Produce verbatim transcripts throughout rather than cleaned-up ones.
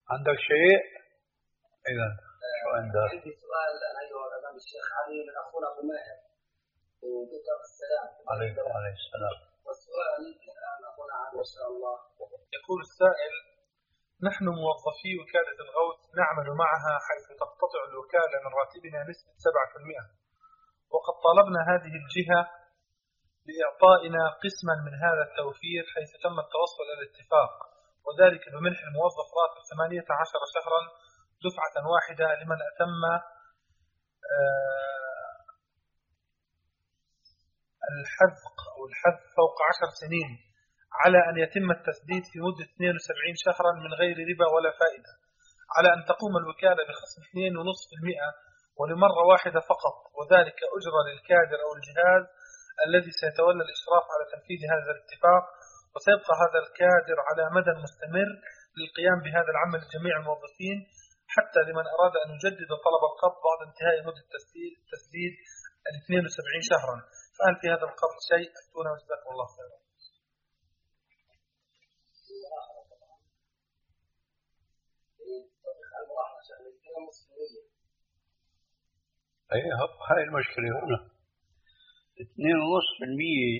عندك شيء؟ إذا شو عندك؟ عندي سؤال أيها الأمام الشيخ علي من أخونا أبو ماهر وذكر السلام عليكم عليه السلام. والسؤال الآن أخونا علي إن شاء الله. يقول السائل: نحن موظفي وكالة الغوث نعمل معها حيث تقتطع الوكالة من راتبنا نسبة سبعة بالمئة، وقد طالبنا هذه الجهة بإعطائنا قسما من هذا التوفير حيث تم التوصل إلى الاتفاق، وذلك بمنح الموظف راتب ثمانية عشر شهرا دفعة واحدة لمن أتم الحذق أو الحذف فوق عشر سنين، على أن يتم التسديد في مدة اثنين وسبعين شهرا من غير ربا ولا فائدة، على أن تقوم الوكالة بخصم اثنين فاصلة خمسة بالمئة ولمرة واحدة فقط، وذلك أجرى للكادر أو الجهاز الذي سيتولى الإشراف على تنفيذ هذا الاتفاق، وسيبقى هذا الكادر على مدى مستمر للقيام بهذا العمل لجميع الموظفين، حتى لمن أراد أن يجدد طلب القبض بعد انتهاء مدة التسديد ال اثنين وسبعين شهرا. فهل في هذا القبض شيء؟ أفتونا وجزاكم الله خيرا. أي هاي المشكلة هنا. اثنين ونص بالمية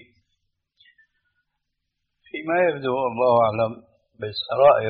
فيما يبدو الله أعلم بالسرائر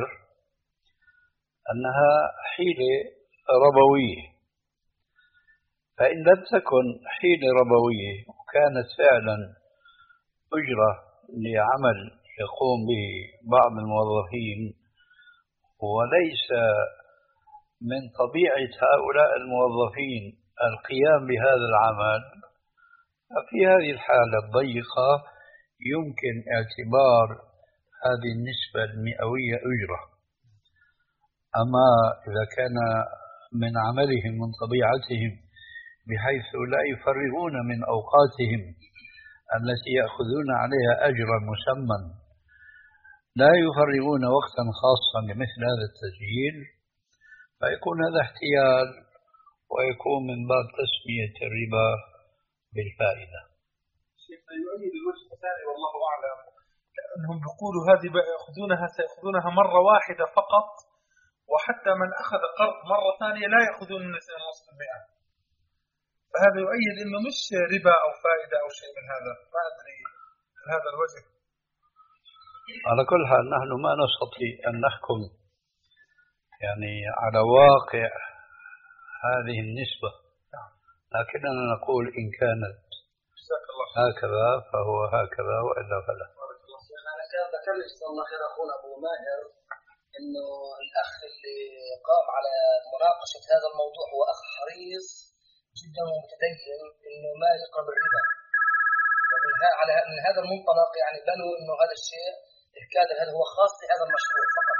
أنها حيلة ربوية، فإن لم تكن حيلة ربوية وكانت فعلا أجرة لعمل يقوم به بعض الموظفين وليس من طبيعة هؤلاء الموظفين القيام بهذا العمل، ففي هذه الحالة الضيقة يمكن اعتبار هذه النسبة المئوية أجرة. أما إذا كان من عملهم من طبيعتهم بحيث لا يفرغون من أوقاتهم التي يأخذون عليها أجرا مسمى، لا يفرغون وقتا خاصا لمثل هذا التسجيل، فيكون هذا احتيال ويكون من باب تسمية الربا بالفائدة. شيخنا يؤيد الوجه الثاني والله أعلم، لأنهم بيقولوا هذه يأخذونها سيأخذونها مرة واحدة فقط، وحتى من أخذ قرض مرة ثانية لا يأخذون من اثنين ونصف بالمئة، فهذا يؤيد أنه مش ربا أو فائدة أو شيء من هذا. ما أدري هذا الوجه. على كل حال نحن ما نستطيع أن نحكم يعني على واقع هذه النسبة، لكننا نقول إن كانت هكذا فهو هكذا وإلا فلا. أنا كان ذكر جزاه الله خير أخونا أبو ماهر إنه الأخ اللي قام على مناقشة هذا الموضوع هو أخ حريص جدا ومتدين إنه ما يقرب الربا، على من هذا المنطلق يعني بنوا إنه هذا الشيء الكادر هذا هو خاص بهذا المشروع فقط.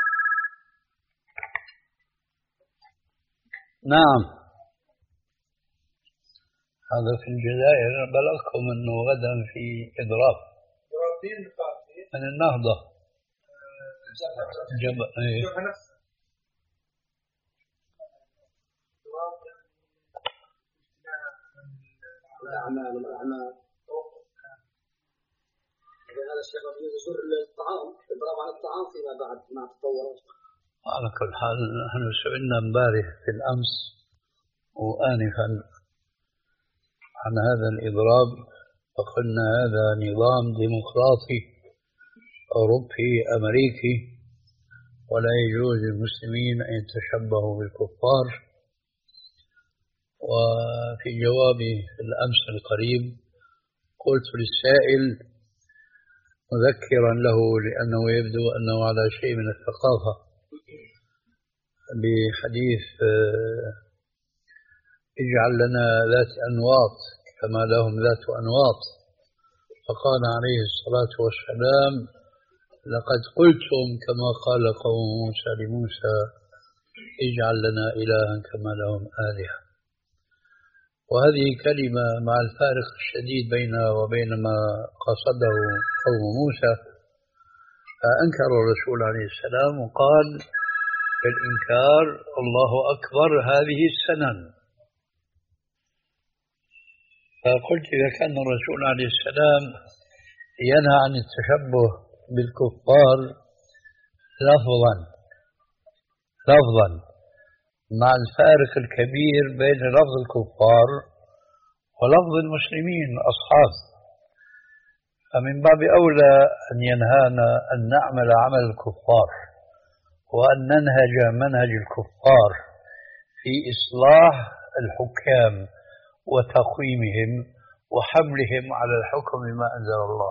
نعم، هذا في الجزائر. بلغكم أنه غدا في إضراب من النهضة جبهة ايه الأعمال والأعمال. هذا الشيء يجوز يزور الطعام، إضراب عن الطعام فيما بعد مع تطور. على كل حال نحن سئلنا امبارح في الأمس وآنفا عن هذا الإضراب، فقلنا هذا نظام ديمقراطي أوروبي أمريكي، ولا يجوز للمسلمين أن يتشبهوا بالكفار. وفي جوابي في الأمس القريب قلت للسائل مذكرا له لأنه يبدو أنه على شيء من الثقافة بحديث اجعل لنا ذات أنواط كما لهم ذات أنواط، فقال عليه الصلاة والسلام لقد قلتم كما قال قوم موسى لموسى اجعل لنا إلها كما لهم آلهة. وهذه كلمة مع الفارق الشديد بينها وبين ما قصده قوم موسى، فأنكر الرسول عليه السلام وقال في الإنكار الله أكبر هذه السنن. فقلت إذا كان الرسول عليه السلام ينهى عن التشبه بالكفار لفظا لفظا مع الفارق الكبير بين لفظ الكفار ولفظ المسلمين الأصحاب. فمن باب أولى أن ينهانا أن نعمل عمل الكفار وأن ننهج منهج الكفار في إصلاح الحكام وتقويمهم وحملهم على الحكم بما أنزل الله.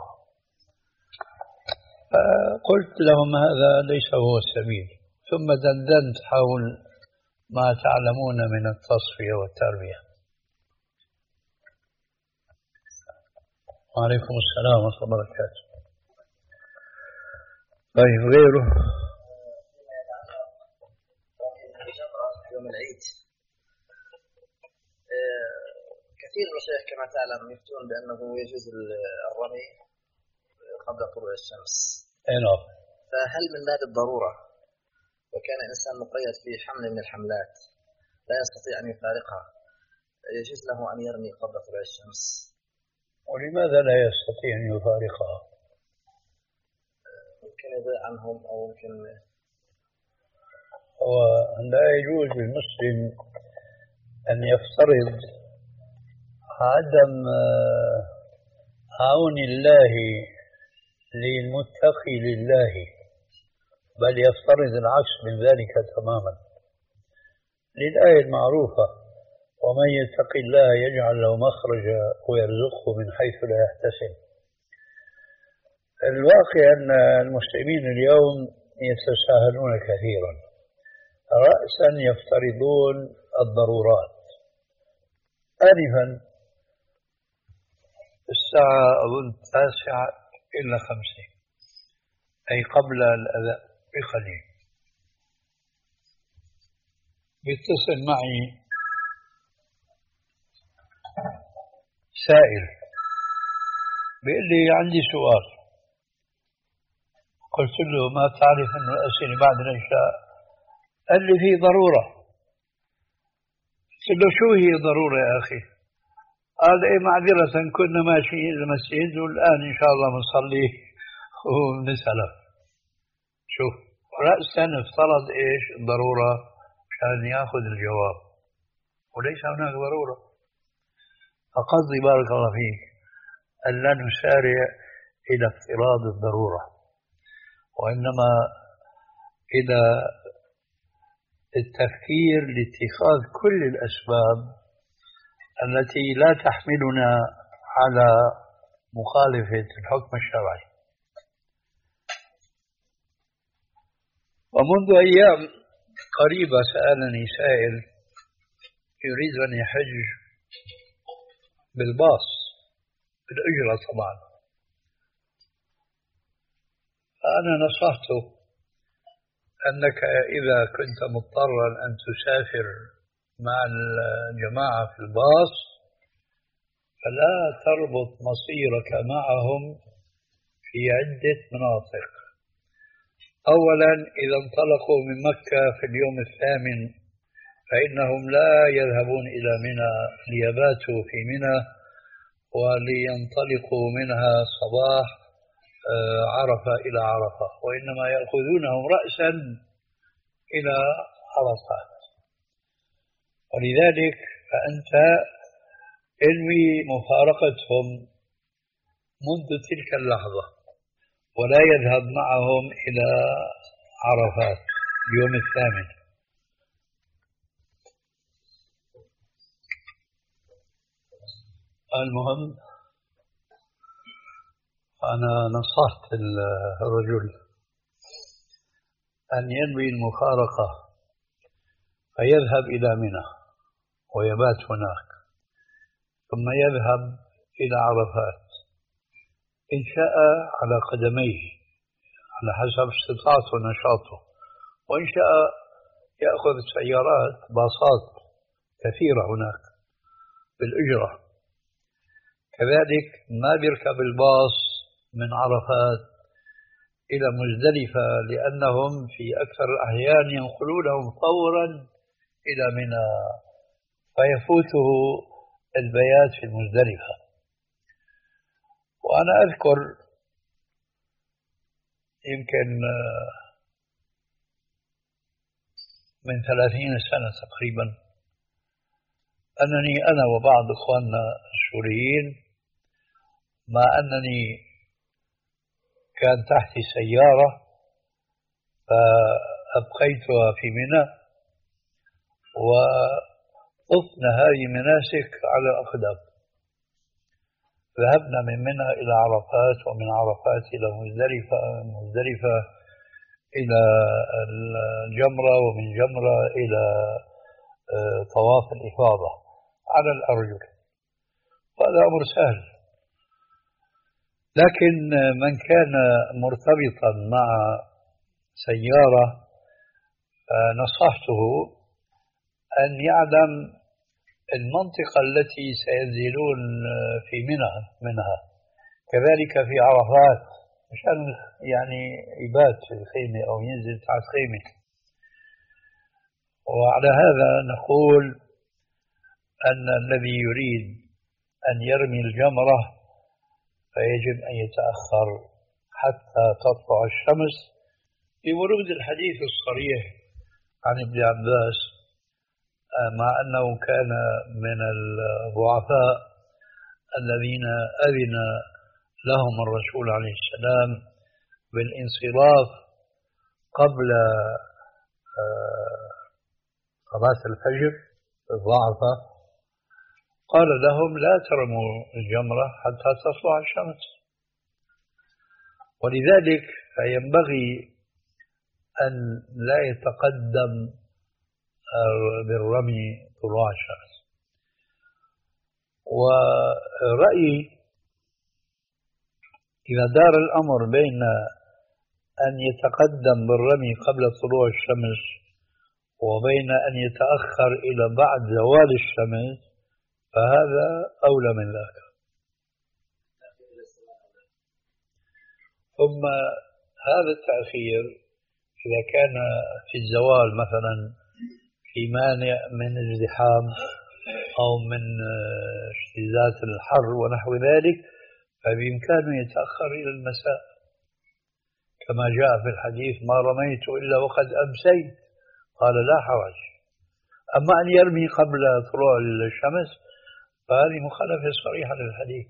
قلت لهم هذا ليس هو السبيل، ثم دندنت حول ما تعلمون من التصفية والتربية. وعليكم السلام ورحمة الله وبركاته. طيب غيره؟ يوم العيد كثير من المشايخ كما تعلم يفتون بأنه يجوز الرمي قبل طلوع الشمس. نعم. فهل من باب الضرورة وكان إنسان مقيد في حمل من الحملات لا يستطيع أن يفارقها يجوز له أن يرمي قبل طلوع الشمس؟ ولماذا لا يستطيع أن يفارقها؟ يمكن يضيع عنهم أو يمكن هو لا يجوز للمسلم أن يفترض عدم عون الله للمتقي لله، بل يفترض العكس من ذلك تماما. للآية المعروفة: ومن يتق الله يجعل له مخرجا ويرزقه من حيث لا يحتسب. الواقع أن المسلمين اليوم يتساهلون كثيرا، رأسا يفترضون الضرورات. آنفا الساعة أظن التاسعة إلا خمسين، أي قبل الأذان بقليل، بيتصل معي سائل بيقول لي عندي سؤال. قلت له: ما تعرف أنه الأسئلة بعد العشاء؟ قال لي: في ضرورة. قلت له: شو هي ضرورة يا أخي؟ قال: إيه معذرة كنا ماشيين المسجد والآن إن شاء الله بنصلي ونسأله. شوف، رأسا افترض إيش الضرورة عشان يأخذ الجواب، وليس هناك ضرورة. فقصدي بارك الله فيك أن لا نسارع إلى افتراض الضرورة، وإنما إلى التفكير لاتخاذ كل الأسباب التي لا تحملنا على مخالفة الحكم الشرعي. ومنذ أيام قريبة سألني سائل يريد أن يحج بالباص بالأجرة طبعا، فأنا نصحته أنك إذا كنت مضطرا أن تسافر مع الجماعة في الباص فلا تربط مصيرك معهم في عدة مناطق. أولا، إذا انطلقوا من مكة في اليوم الثامن فإنهم لا يذهبون إلى منى ليباتوا في منى ولينطلقوا منها صباح عرفة إلى عرفة، وإنما يأخذونهم رأسا إلى عرفات. ولذلك فأنت انوي مفارقتهم منذ تلك اللحظة ولا يذهب معهم إلى عرفات اليوم الثامن. المهم أنا نصحت الرجل أن ينوي المفارقة فيذهب إلى منى ويبات هناك، ثم يذهب إلى عرفات إن شاء على قدميه على حسب استطاعته ونشاطه، وإن شاء يأخذ سيارات باصات كثيرة هناك بالأجرة. كذلك ما بيركب الباص من عرفات إلى مزدلفة، لأنهم في أكثر الأحيان ينقلونهم فورا إلى منى فيفوته البيات في المزدلفة. وأنا أذكر يمكن من ثلاثين سنة تقريبا أنني أنا وبعض إخواننا السوريين، مع أنني كان تحتي سيارة فأبقيتها في منى وطفنا هذه مناسك على الأقدام. ذهبنا من منى إلى عرفات، ومن عرفات إلى مزدلفة، من مزدلفة إلى الجمرة، ومن جمرة إلى طواف الإفاضة على الأرجل. هذا أمر سهل، لكن من كان مرتبطا مع سيارة نصحته أن يعلم المنطقة التي سينزلون في منى منها، كذلك في عرفات، مشان يعني يبات في الخيمة أو ينزل تحت خيمة. وعلى هذا نقول أن الذي يريد أن يرمي الجمرة فيجب أن يتأخر حتى تطلع الشمس، بورود الحديث الصريح عن ابن عباس، مع أنه كان من الضعفاء الذين أذن لهم الرسول عليه السلام بالانصراف قبل صلاة الفجر، الضعفاء قال لهم لا ترموا الجمرة حتى تطلع الشمس. ولذلك فينبغي أن لا يتقدم بالرمي طلوع الشمس. ورأيي إذا دار الأمر بين أن يتقدم بالرمي قبل طلوع الشمس وبين أن يتأخر إلى بعد زوال الشمس فهذا أولى من ذاك. ثم هذا التأخير إذا كان في الزوال مثلا في مانع من ازدحام أو من اشتداد الحر ونحو ذلك فبإمكانه يتأخر إلى المساء، كما جاء في الحديث ما رميت إلا وقد أمسيت، قال لا حرج. أما أن يرمي قبل طلوع الشمس فهذه مخالفة صريحة للحديث.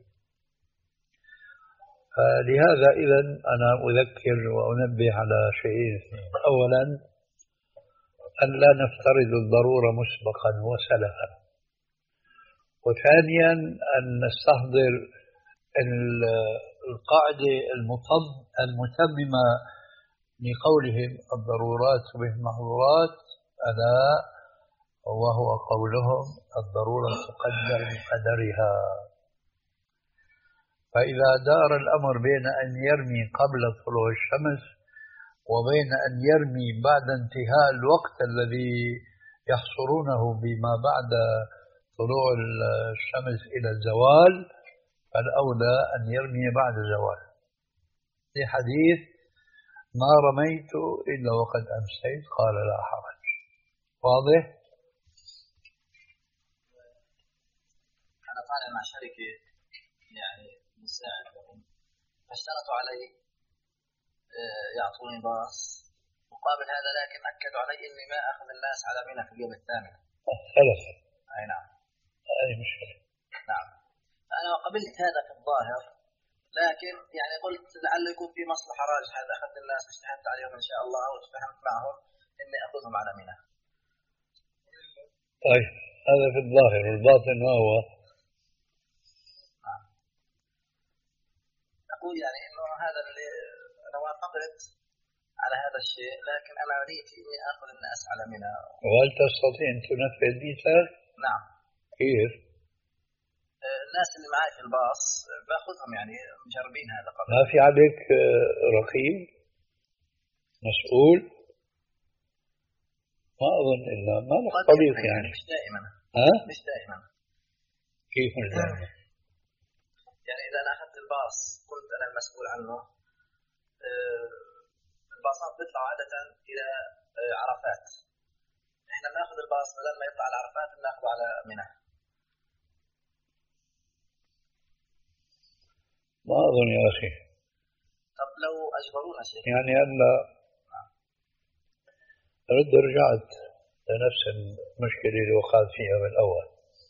فلهذا إذن أنا أذكر وأنبه على شيئين: أولا أن لا نفترض الضرورة مسبقا وسلفا، وثانيا أن نستحضر القاعدة المتممة لقولهم الضرورات بالمحظورات، ألا وهو قولهم الضرورة تقدر بقدرها. فإذا دار الأمر بين أن يرمي قبل طلوع الشمس وبين أن يرمي بعد انتهاء الوقت الذي يحصرونه بما بعد طلوع الشمس إلى الزوال، فالأولى أن يرمي بعد الزوال، في حديث ما رميت إلا وقد أمسيت قال لا حرج. واضح؟ أنا طالع مع شركة يعني مساعد لهم، فاشترطوا علي يعطوني باص مقابل هذا، لكن أكدوا علي إني ما أخذ الناس على منى في اليوم الثامن. خلص. أي نعم. هذه مشكلة. نعم. أنا قبلت هذا في الظاهر، لكن يعني قلت لعله يكون في مصلحة راجحة إذا أخذت الناس واجتهدت عليهم إن شاء الله وتفهمت معهم إني أخذهم على منى. طيب هذا في الظاهر، والباطن ما هو؟ نعم. أقول يعني إنه هذا اللي أنا وافقت على هذا الشيء، لكن أنا نيتي إني أخذ الناس على منى. وهل تستطيع أن تنفذ نيتك؟ نعم. كيف؟ الناس اللي معي في الباص باخذهم يعني مجربين هذا قبل. ما في عليك رقيب مسؤول؟ ما أظن إلا ما نختلط يعني. مش دائما. ها؟ مش دائما. كيف مش دائما؟ يعني إذا أنا أخذت الباص كنت أنا المسؤول عنه، الباصات بيطلع عادة إلى عرفات، إحنا بناخذ الباص بدل ما يطلع على عرفات بناخذه على منى. ما أظن يا أخي. طب لو أجبرونا شيء يعني هلا رد رجعت لنفس المشكلة اللي وقعت فيها بالأول.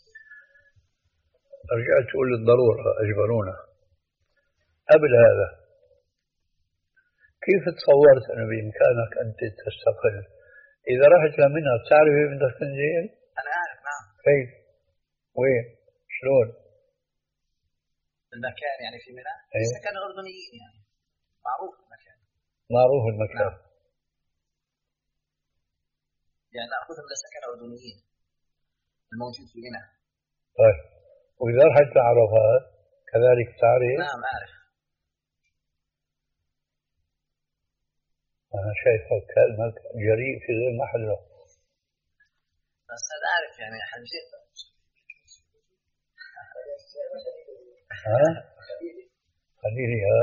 رجعت تقول الضرورة أجبرونا. قبل هذا كيف تصورت أنه بإمكانك أنت تستقل؟ إذا رحت لمنى بتعرف وين بدك تنزل؟ أنا أعرف نعم. كيف؟ وين؟ شلون؟ المكان يعني في منى؟ أيه؟ سكن الأردنيين يعني معروف المكان. معروف المكان. نعم. يعني نأخذهم لسكن الأردنيين الموجود في منى. طيب وإذا رحت لعرفات كذلك تعرف؟ نعم أعرف. أنا شايفك كلمك جريء في غير محله. بس أنا أعرف يعني حنجيب. ها؟ خليني ها.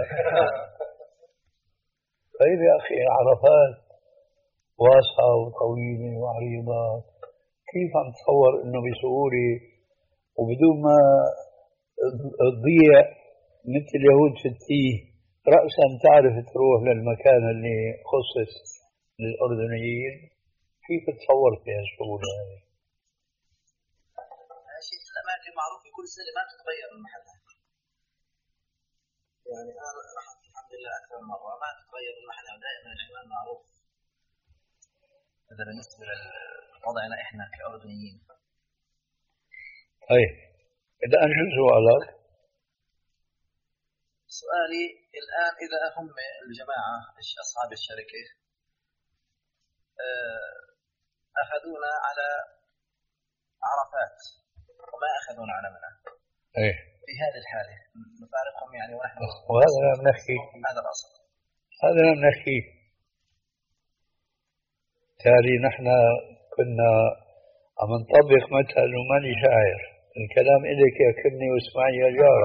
طيب يا أخي عرفات واسعة وطويلة وعريضة، كيف عم تصور إنه بسهولة وبدون ما تضيع مثل اليهود في التيه رأسا تعرف تروح للمكان اللي خصص للأردنيين؟ كيف تصور فيها السهولة هذه؟ هذا شيء الأماكن معروف في كل سنة ما تتغير المحل. يعني أنا رحت الحمد لله أكثر من مرة ما تتغير المحل دائما العنوان معروف. هذا بالنسبة لوضعنا إحنا كأردنيين. طيب الآن شو سؤالك؟ سؤالي الآن إذا هم الجماعة أصحاب الشركة أخذونا على عرفات وما أخذونا على منى. إيه. في هذه الحالة نفارقهم يعني ونحن وهذا لا نحكي. هذا الأصل. هذا لا نحكي. تالي نحن كنا عم نطبق مثل وماني شاعر، الكلام إليك يا كني واسمعي يا جارة.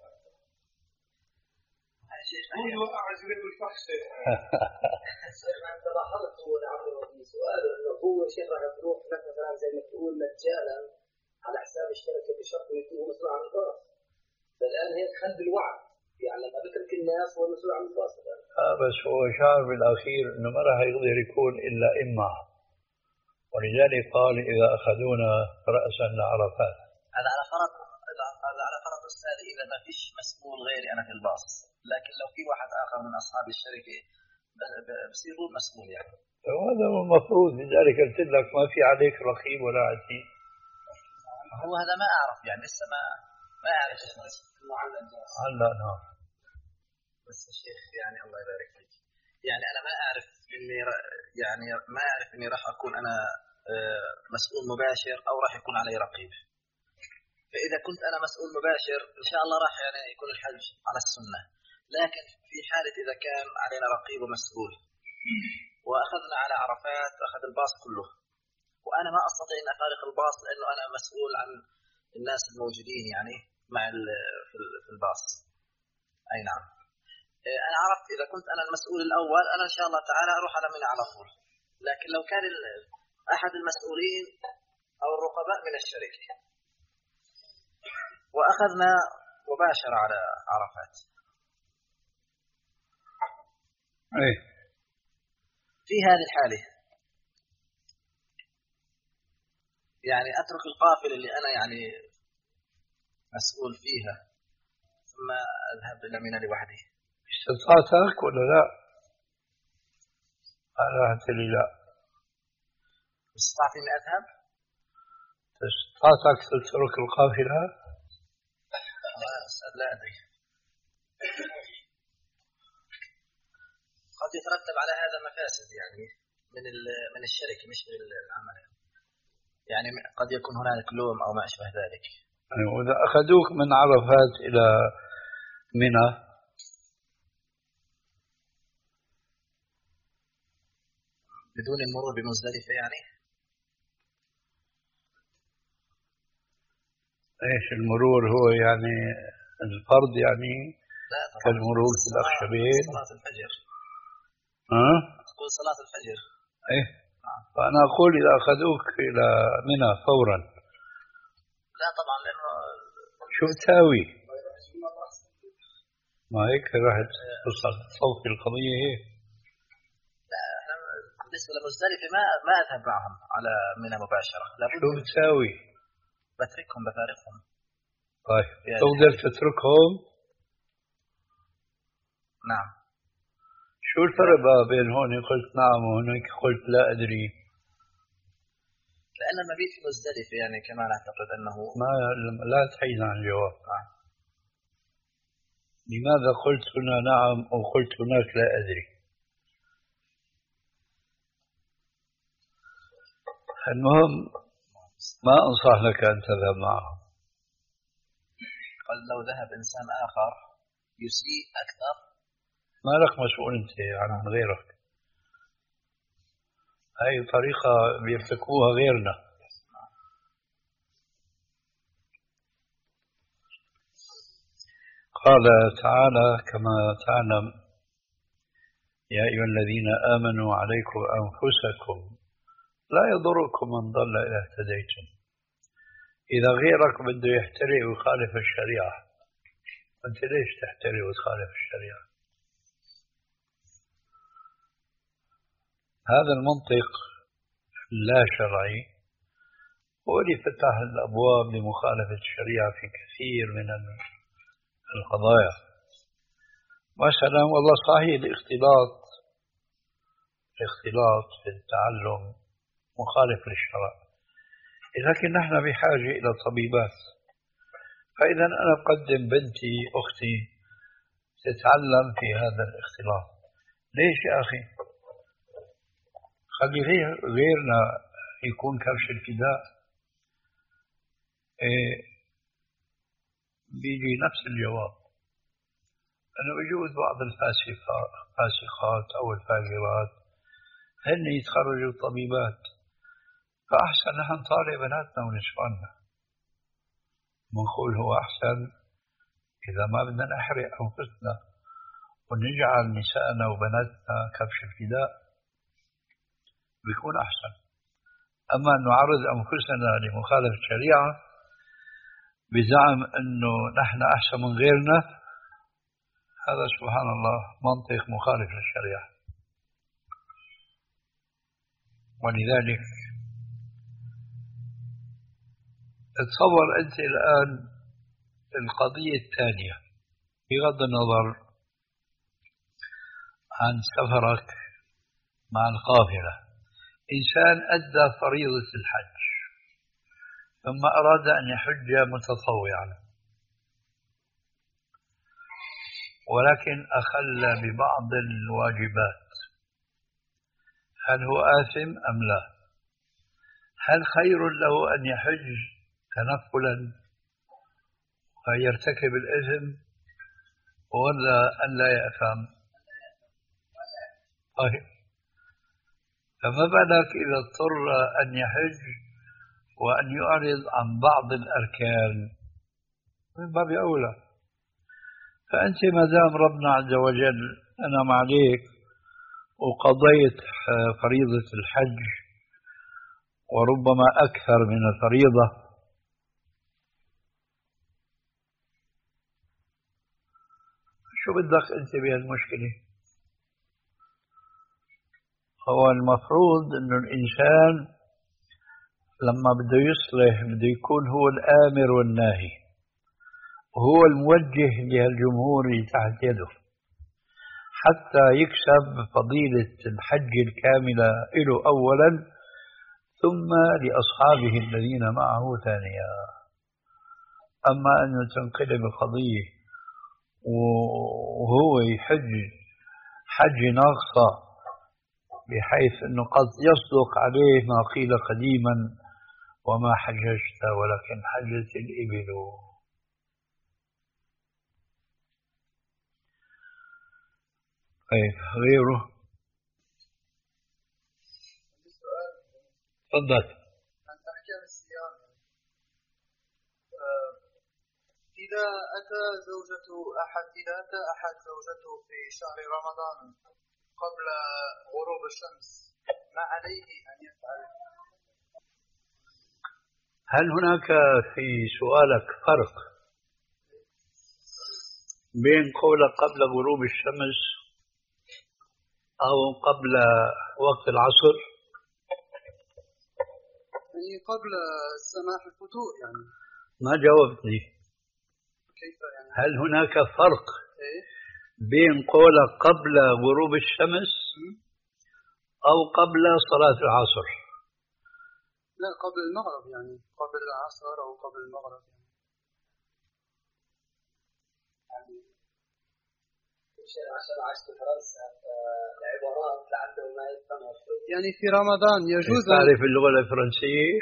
هو يوقع جريب الفحش. أنت لاحظت في سؤال إنه هو شيخ راح تروح لك مثلا زي ما تقول مجانا على حساب الشركة بشرط يكون مسؤول عن الباص. فالآن هي تخلي بالوعد يعني لما بترك الناس هو المسؤول عن الباص. آه بس هو شعر بالأخير إنه ما راح يقدر يكون إلا إما، ولذلك قال إذا أخذونا رأسا لعرفات. هذا على فرض هذا على فرض أستاذ إذا ما فيش مسؤول غيري أنا في الباص، لكن لو في واحد آخر من أصحاب الشركة بصير هو المسؤول يعني. وهذا هو المفروض، لذلك قلت لك ما في عليك رقيب ولا عتيد. هو هذا ما أعرف يعني لسه ما ما أعرف إيش المعلم. هلا نعم. بس الشيخ يعني الله يبارك فيك يعني أنا ما أعرف إني يعني ما أعرف إني راح أكون أنا مسؤول مباشر أو راح يكون علي رقيب. فإذا كنت أنا مسؤول مباشر إن شاء الله راح يعني يكون الحج على السنة، لكن في حالة إذا كان علينا رقيب ومسؤول وأخذنا على عرفات أخذ الباص كله وأنا ما أستطيع أن أفارق الباص لأنه أنا مسؤول عن الناس الموجودين يعني مع في الباص. أي نعم. أنا عرفت إذا كنت أنا المسؤول الأول أنا إن شاء الله تعالى أروح على منى على طول، لكن لو كان أحد المسؤولين أو الرقباء من الشركة وأخذنا مباشرة على عرفات. أيه. في هذه الحالة يعني أترك القافلة اللي أنا يعني مسؤول فيها ثم أذهب إلى منى لوحدي. استطاعتك ولا لا؟ أنا قلت لي لا. استطعت إني أذهب؟ استطاعتك تترك القافلة؟ لا أستاذ لا أدري. قد يترتب على هذا مفاسد يعني من من الشركة مش من العمل، يعني قد يكون هناك لوم أو ما أشبه ذلك. وإذا أخذوك من عرفات إلى منى بدون المرور بمزدلفة يعني؟ إيش المرور هو يعني الفرض يعني؟ لا طبعا. كالمرور في الأخشبين. صلاة الفجر. ها؟ تقول صلاة الفجر. إيه. فأنا أقول إذا أخذوك إلى منى فورا. لا طبعا لأنه شو تساوي؟ ما هيك راح توصل صوت القضية هيك. لا احنا بالنسبة لمزدلفة ما ما أذهب معهم على منى مباشرة. شو بتساوي؟ بتركهم بفارقهم. طيب تقدر تتركهم؟ نعم. شو الفرق بقى بين هون قلت نعم وهناك قلت لا أدري؟ لأن المبيت في مزدلفة يعني كمان أعتقد أنه ما لا تحيد عن الجواب. آه. لماذا قلت هنا نعم وقلت هناك لا أدري؟ المهم ما أنصح لك أن تذهب معهم. قال لو ذهب إنسان آخر يسيء أكثر. ما لك مسؤول أنت عن غيرك. هاي طريقة بيرتكبوها غيرنا. قال تعالى كما تعلم يا أيها الذين آمنوا عليكم أنفسكم لا يضركم من ضل إذا اهتديتم. إذا غيرك بده يحترق ويخالف الشريعة أنت ليش تحترق وتخالف الشريعة؟ هذا المنطق لا شرعي هو اللي فتح الأبواب لمخالفة الشريعة في كثير من القضايا. مثلا والله صحيح الاختلاط الاختلاط في التعلم مخالف للشرع، لكن نحن بحاجة إلى طبيبات. فإذا أنا بقدم بنتي أختي تتعلم في هذا الاختلاط. ليش يا أخي؟ خلي غير غيرنا يكون كبش الفداء. إيه بيجي نفس الجواب أنه يجوز بعض الفاسقات أو الفاجرات هن يتخرجوا طبيبات، فأحسن نحن نطالع بناتنا ونسواننا ونقول هو أحسن إذا ما بدنا نحرق أنفسنا ونجعل نسائنا وبناتنا كبش الفداء بيكون أحسن. أما أن نعرض أنفسنا لمخالفة الشريعة بزعم أنه نحن أحسن من غيرنا، هذا سبحان الله منطق مخالف للشريعة. ولذلك تصور أنت الآن القضية الثانية بغض النظر عن سفرك مع القافلة، إنسان أدى فريضة الحج ثم أراد أن يحج متطوعا ولكن أخل ببعض الواجبات، هل هو آثم أم لا؟ هل خير له أن يحج تنفلا ويرتكب الإثم ولا أن لا يأثم؟ طيب فما بالك إذا اضطر أن يحج وأن يعرض عن بعض الأركان؟ من باب أولى. فأنت ما دام ربنا عز وجل أنعم عليك وقضيت فريضة الحج وربما أكثر من الفريضة، شو بدك أنت بهالمشكلة؟ هو المفروض أنه الإنسان لما بده يصلح بده يكون هو الآمر والناهي وهو الموجه لهالجمهور تحت يده حتى يكسب فضيلة الحج الكاملة له أولا ثم لأصحابه الذين معه ثانيا. أما أن تنقلب القضية وهو يحج حج ناقصة بحيث أنه قد يصدق عليه ما قيل قديما وما حججت ولكن حجت الإبل. طيب غيره؟ تفضل. عن أحكام الصيام، إذا أتى زوجة أحد إذا أتى أحد زوجته في شهر رمضان قبل غروب الشمس ما عليه أن يفعل؟ هل هناك في سؤالك فرق بين قولك قبل غروب الشمس أو قبل وقت العصر؟ يعني قبل السماح الفتور يعني. ما جاوبتني. كيف يعني؟ هل هناك فرق إيه؟ بين قولك قبل غروب الشمس أو قبل صلاة العصر؟ لا قبل المغرب يعني، قبل العصر أو قبل المغرب يعني. عشان عشت في فرنسا العبارات لعله ما يفهمها يعني في رمضان يجوز. تعرف اللغة الفرنسية؟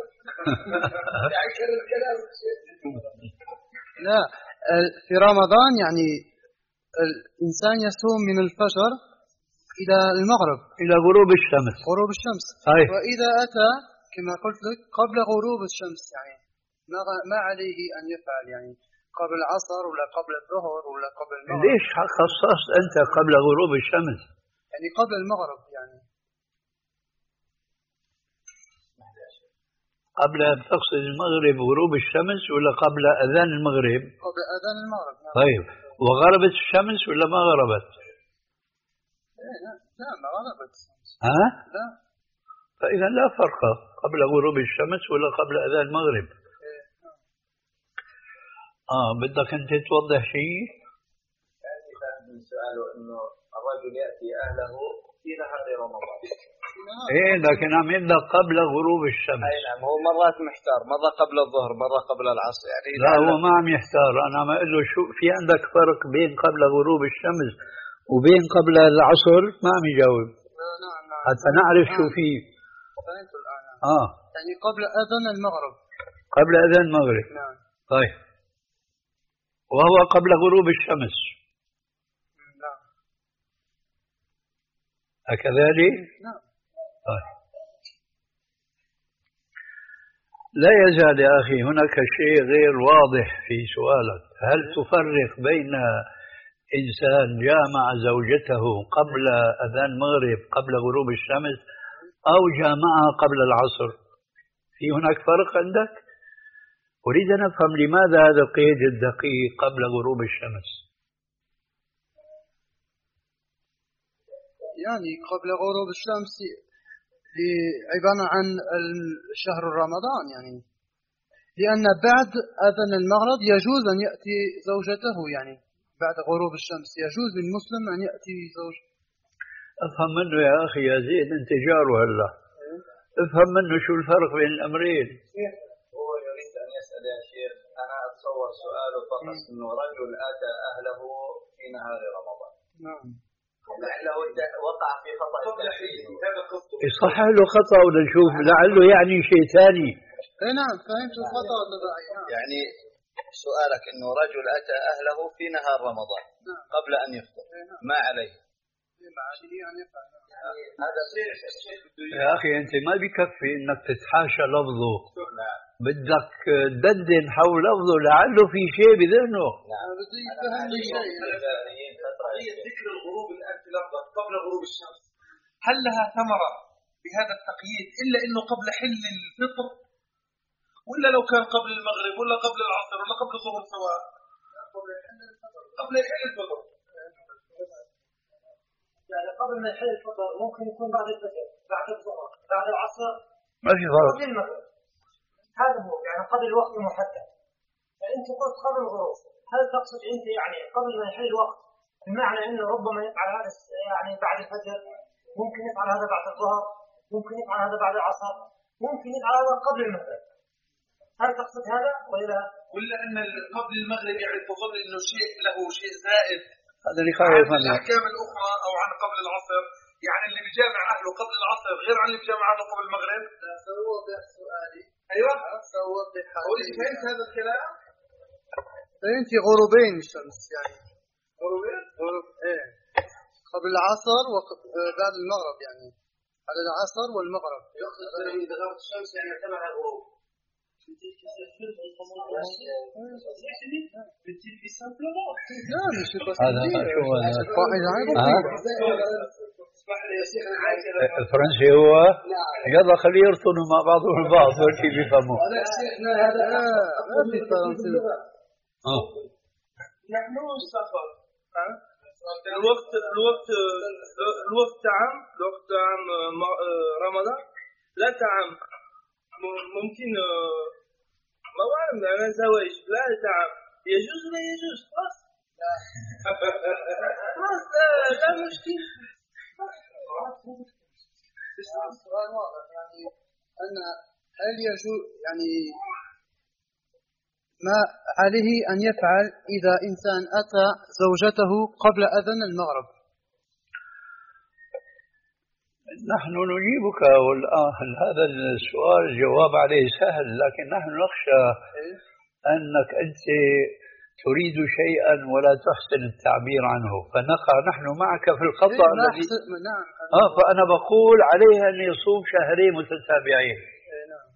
لا في رمضان يعني الإنسان يصوم من الفجر إلى المغرب، إلى غروب الشمس. غروب الشمس. هاي. وإذا أتى كما قلت لك قبل غروب الشمس يعني ما عليه أن يفعل يعني قبل العصر ولا قبل الظهر ولا قبل المغرب. ليش خصصت أنت قبل غروب الشمس؟ يعني قبل المغرب يعني. قبل تقصد المغرب غروب الشمس ولا قبل أذان المغرب؟ قبل أذان المغرب. نعم. طيب وغربت الشمس ولا ما غربت؟ لا لا ما غربت الشمس. ها؟ لا. فإذا لا فرق قبل غروب الشمس ولا قبل أذان المغرب. آه بدك أنت توضح شيء؟ يعني فهم من سؤاله إنه الرجل يأتي أهله في نهار رمضان. إيه لكن عم يبدأ قبل غروب الشمس. أي نعم، هو مرات محتار، مرة قبل الظهر مرة قبل العصر يعني. لا هو ما عم يحتار، أنا عم أقول له شو في عندك فرق بين قبل غروب الشمس وبين قبل العصر؟ ما عم يجاوب. نعم نعم. حتى نعرف شو في. فهمت الآن. آه. يعني قبل أذان المغرب. قبل أذان المغرب. نعم. طيب. وهو قبل غروب الشمس. نعم. أكذلك؟ نعم. طيب. لا يزال يا أخي هناك شيء غير واضح في سؤالك. هل تفرق بين إنسان جامع زوجته قبل أذان المغرب قبل غروب الشمس أو جامعها قبل العصر؟ في هناك فرق عندك؟ أريد أن أفهم لماذا هذا القيد الدقيق قبل غروب الشمس؟ يعني قبل غروب الشمس عبارة عن شهر رمضان يعني، لأن بعد أذان المغرب يجوز أن يأتي زوجته يعني بعد غروب الشمس يجوز للمسلم أن يأتي زوجته. أفهم منه يا أخي يا زيد أنت جاره هلا. افهم منه شو الفرق بين الأمرين. هو يريد أن يسأل يا شيخ، أنا أتصور سؤاله فقط إنه رجل أتى أهله في نهار رمضان. نعم. لعله وقع في خطأ التحليل. يصح له خطأ ولا نشوف لعله يعني شيء ثاني. اي نعم فهمت الخطأ ولا لا؟ يعني سؤالك إنه رجل أتى أهله في نهار رمضان قبل أن يفطر ما عليه؟ ما عليه أن يفعل. هذا يا أخي أنت ما بكفي إنك تتحاشى لفظه. بدك تدندن حول لفظه لعله في شيء بذهنه. نعم. بدي يفهمني شيء. قضية ذكر الغروب الآن في لفظة قبل غروب الشمس هل لها ثمرة بهذا التقييد إلا إنه قبل حل الفطر، ولا لو كان قبل المغرب ولا قبل العصر ولا قبل الظهر سواء؟ قبل حل الفطر. يعني قبل ما يحل الفطر ممكن يكون بعد الفجر بعد الظهر بعد العصر ما في فرق. قبل المغرب. هذا هو يعني قبل وقت محدد. يعني أنت قلت قبل الغروب، هل تقصد أنت يعني قبل ما يحل الوقت بمعنى أنه ربما يفعل هذا يعني بعد الفجر، ممكن يفعل هذا بعد الظهر، ممكن يفعل هذا بعد العصر، ممكن يفعل هذا قبل المغرب. هل تقصد هذا ولا ولا أن قبل المغرب يعني تظن أنه شيء له شيء زائد هذا اللي خايف عن الأحكام الأخرى أو عن قبل العصر؟ يعني اللي بيجامع أهله قبل العصر غير عن اللي بيجامع أهله قبل المغرب. سأوضح سؤالي. أيوة سأوضح حالي. فهمت هذا الكلام؟ فهمت غروبين الشمس يعني. غروبين؟ غروب إيه قبل العصر وبعد المغرب يعني على العصر والمغرب. يقصد أنه إذا غابت الشمس يعني يعتمد على الغروب. الفرنسي هو يلا خليه يرطنوا مع بعضهم البعض وكيف يفهموا. ما في فرنسي. نحن سافر الوقت الوقت الوقت عام الوقت عام رمضان لا تعم ممكن ما بعرف أنا زواج لا تعم يجوز ولا يجوز خلاص خلاص لا مشكلة. السؤال واضح يعني أن هل يجوز يعني ما عليه أن يفعل إذا إنسان أتى زوجته قبل أذان المغرب؟ نحن نجيبك والآن هذا السؤال الجواب عليه سهل، لكن نحن نخشى أنك أنت تريد شيئا ولا تحسن التعبير عنه فنقع نحن معك في الخطأ الذي نعم. آه فأنا بقول عليه أن يصوم شهرين متتابعين. نعم.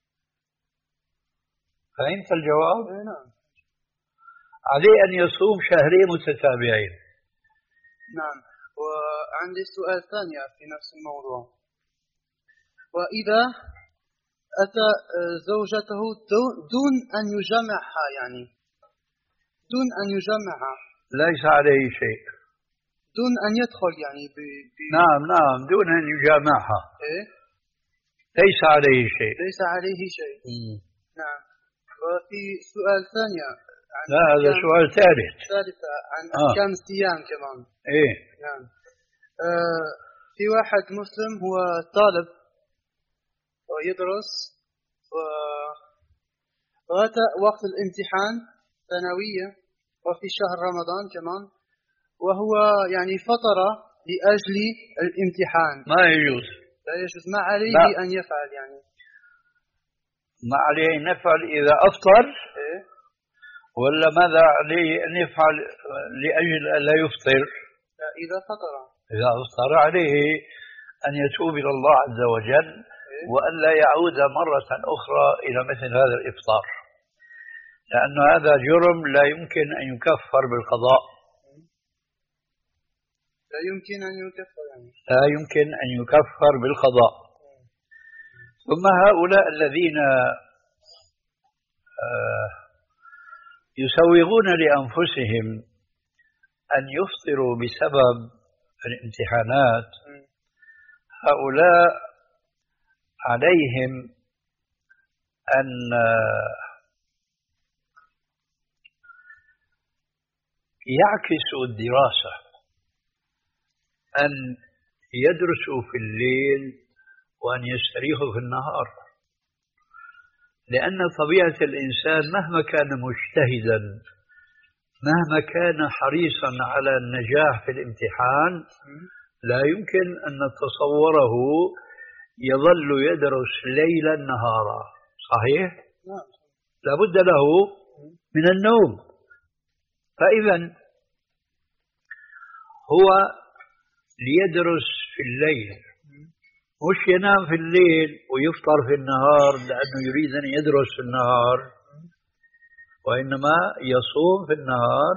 فهمت الجواب؟ نعم. عليه أن يصوم شهرين متتابعين. نعم. وعندي سؤال ثاني في نفس الموضوع. وإذا أتى زوجته دون أن يجمعها يعني دون أن يجمعها ليس عليه شيء. دون أن يدخل يعني ب... ب... نعم نعم دون أن يجامعها. إيه؟ ليس عليه شيء. ليس عليه شيء. مم. نعم. وفي سؤال ثاني عن لا هذا سؤال ثالث. ثالثة عن أحكام آه. الصيام كمان. إيه. نعم. آه في واحد مسلم هو طالب ويدرس و... وأتى وقت الامتحان ثانوية وفي شهر رمضان كمان وهو يعني فطر لأجل الامتحان. ما يجوز. لا يجوز. ما عليه لا. أن يفعل يعني؟ ما عليه أن يفعل إذا أفطر؟ إيه؟ ولا ماذا عليه أن يفعل لأجل أن لا يفطر؟ لا إذا فطر. إذا أفطر عليه أن يتوب إلى الله عز وجل إيه؟ وأن لا يعود مرة أخرى إلى مثل هذا الإفطار، لأن هذا جرم لا يمكن أن يكفر بالقضاء. لا يمكن أن يكفر يعني. لا يمكن أن يكفر بالقضاء. ثم هؤلاء الذين آه يسوغون لأنفسهم أن يفطروا بسبب الامتحانات، هؤلاء عليهم أن يعكسوا الدراسة، أن يدرسوا في الليل وأن يستريحوا في النهار، لأن طبيعة الإنسان مهما كان مجتهدا مهما كان حريصا على النجاح في الامتحان لا يمكن أن نتصوره يظل يدرس ليلا نهارا. صحيح؟ لا بد له من النوم. فإذا هو ليدرس في الليل، مش ينام في الليل ويفطر في النهار لأنه يريد أن يدرس في النهار، وإنما يصوم في النهار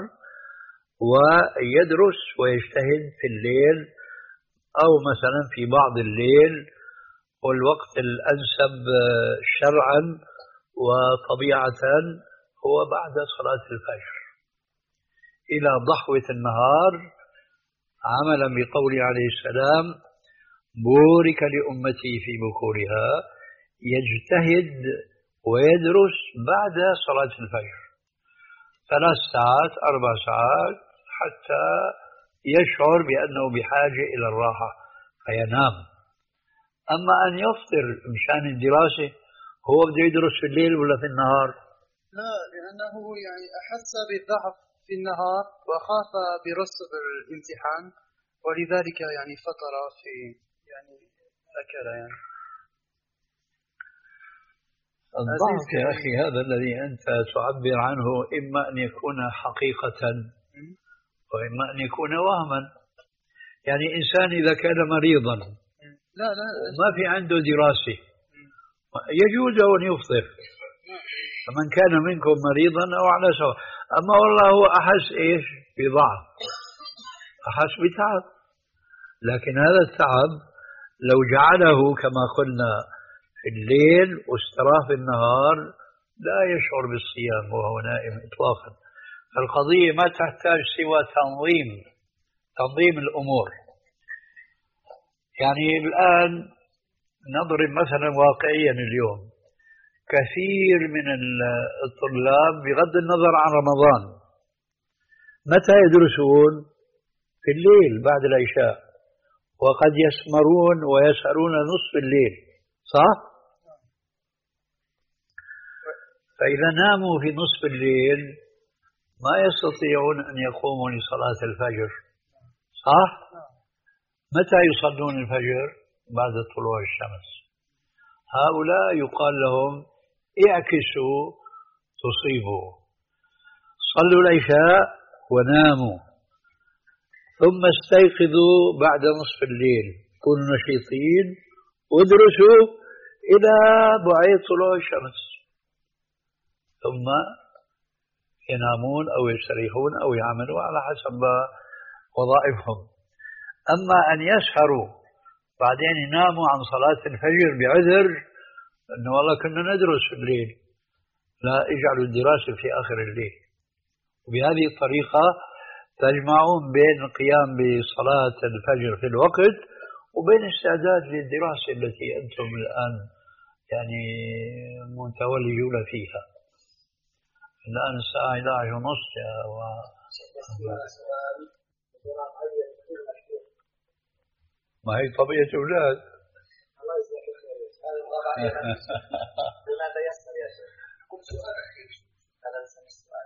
ويدرس ويجتهد في الليل، أو مثلا في بعض الليل، والوقت الأنسب شرعا وطبيعة هو بعد صلاة الفجر إلى ضحوة النهار، عملا بقول عليه السلام: بورك لأمتي في بكورها. يجتهد ويدرس بعد صلاة الفجر ثلاث ساعات أربع ساعات حتى يشعر بأنه بحاجة إلى الراحة فينام. أما أن يفطر مشان الدراسة، هو بده يدرس في الليل ولا في النهار؟ لا، لأنه يعني أحس بالضعف في النهار وخاف برصد الامتحان، ولذلك يعني فطر في يعني هكذا يعني. الضعف يا أخي هذا الذي أنت تعبر عنه إما أن يكون حقيقة وإما أن يكون وهما. يعني إنسان إذا كان مريضا لا لا ما في عنده دراسة يجوز أن يفطر، فمن كان منكم مريضا أو على سواء. أما والله هو أحس إيش بضعف، أحس بتعب، لكن هذا التعب لو جعله كما قلنا في الليل واستراح في النهار لا يشعر بالصيام وهو نائم إطلاقا. القضية ما تحتاج سوى تنظيم تنظيم الأمور. يعني الآن نضرب مثلا واقعيا اليوم كثير من الطلاب بغض النظر عن رمضان متى يدرسون؟ في الليل بعد العشاء، وقد يسمرون ويسهرون نصف الليل، صح؟ فإذا ناموا في نصف الليل ما يستطيعون أن يقوموا لصلاة الفجر، صح؟ متى يصلون الفجر؟ بعد طلوع الشمس. هؤلاء يقال لهم اعكسوا تصيبوا، صلوا العشاء وناموا، ثم استيقظوا بعد نصف الليل، كونوا نشيطين وادرسوا إلى بعيد طلوع الشمس، ثم ينامون أو يستريحون أو يعملوا على حسب وظائفهم. أما أن يسهروا بعدين يناموا عن صلاة الفجر بعذر أنه والله كنا ندرس في الليل، لا، اجعلوا الدراسة في آخر الليل. وبهذه الطريقة تجمعون بين القيام بصلاة الفجر في الوقت وبين استعداد للدراسة التي أنتم الآن يعني متولجون فيها. الآن الساعة إحدى عشر ونصف و... ما هي طبيعة أولاد. الله يجزاك الخير. بما تيسر يا شيخ. كل سؤال هذا السؤال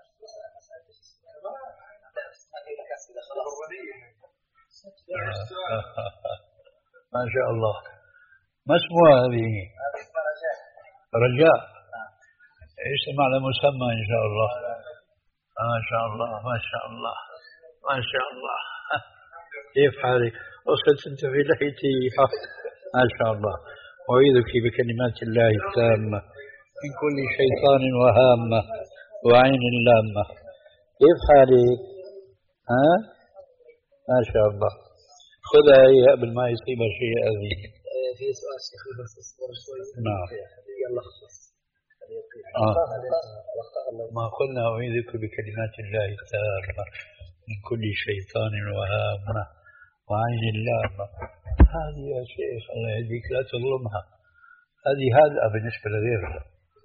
ما شاء الله. ما اسمها هذه؟ رجاء. اسم على مسمى إن شاء الله. ما شاء الله ما شاء الله ما شاء الله. كيف حالك؟ وصلت أنت في لحيتي. ما شاء الله. أعيذك بكلمات الله التامة من كل شيطان وهامة وعين لامة. كيف حالك؟ ها؟ ما شاء الله. خذها هي قبل ما يصيب شيء هذه. في سؤال شيخ بس اصبر شوي. نعم. يلا خلص. آه. ما قلنا أعيذك بكلمات الله التامة من كل شيطان وهامة وعين لامة. هذه يا شيخ الله يهديك لا تظلمها، هذه هادئة بالنسبة لغيرها.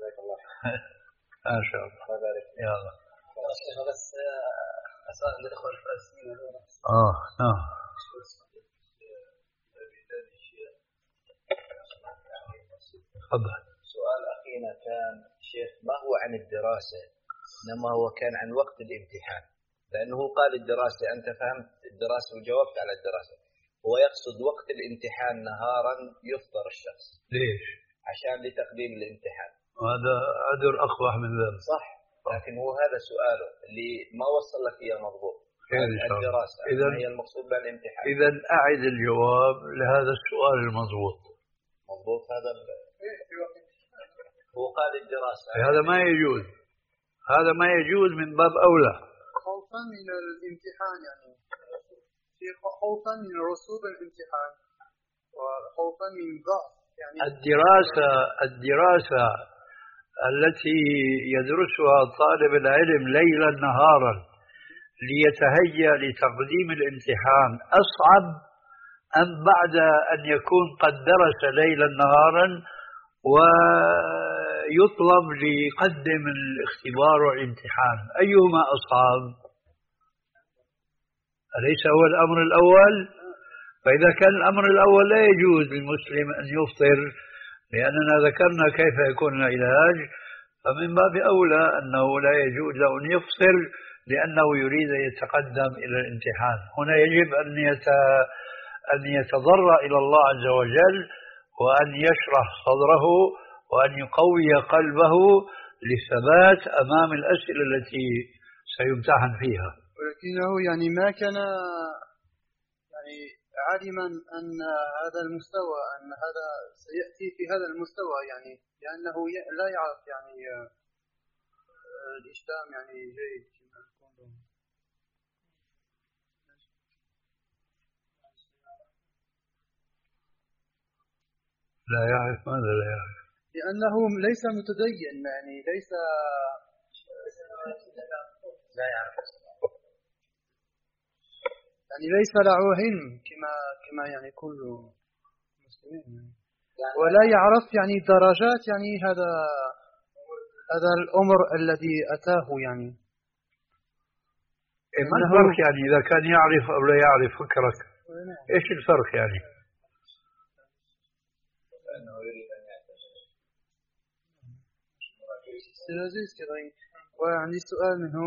ما شاء الله. يلا. بس أسأل الأخوة الفلسطينيين. آه نعم. تفضل. سؤال أخينا كان شيخ ما هو عن الدراسة، إنما هو كان عن وقت الامتحان، لأنه قال الدراسة أنت فهمت الدراسة وجاوبت على الدراسة، هو يقصد وقت الامتحان نهارا يفطر الشخص. ليش؟ عشان لتقديم الامتحان. هذا عذر أقبح من ذلك. صح، لكن هو هذا سؤاله اللي ما وصل لك إياه مضبوط. الدراسة إذا هي المقصود بالامتحان. إذا أعد الجواب لهذا السؤال المضبوط. مضبوط هذا هو قال الدراسة. هذا ما يجوز، هذا ما يجوز من باب أولى. خوفا من الامتحان، يعني خوفا من رسوب الامتحان وخوفا من ضعف يعني الدراسة الدراسة التي يدرسها طالب العلم ليلا نهارا ليتهيأ لتقديم الامتحان أصعب أم بعد أن يكون قد درس ليلا نهارا ويطلب ليقدم الاختبار والامتحان؟ أيهما أصعب؟ أليس هو الأمر الأول؟ فإذا كان الأمر الأول لا يجوز للمسلم أن يفطر لأننا ذكرنا كيف يكون العلاج، فمن باب أولى أنه لا يجوز له أن يفطر لأنه يريد أن يتقدم إلى الامتحان. هنا يجب أن أن يتضرع إلى الله عز وجل وأن يشرح صدره وأن يقوي قلبه للثبات أمام الأسئلة التي سيمتحن فيها. ولكنه يعني ما كان يعني عالما أن هذا المستوى أن هذا سيأتي في هذا المستوى، يعني لأنه لا يعرف يعني الإسلام يعني جيد. لا يعرف ماذا لا يعرف؟ لأنه ليس متدين، يعني ليس لا يعرف. يعني ليس له علم كما كما يعني كل المسلمين، ولا يعرف يعني درجات يعني هذا هذا الأمر الذي أتاه يعني. ما الفرق يعني إذا كان يعرف أو لا يعرف فكرك؟ إيش الفرق يعني؟ وعندي سؤال منه،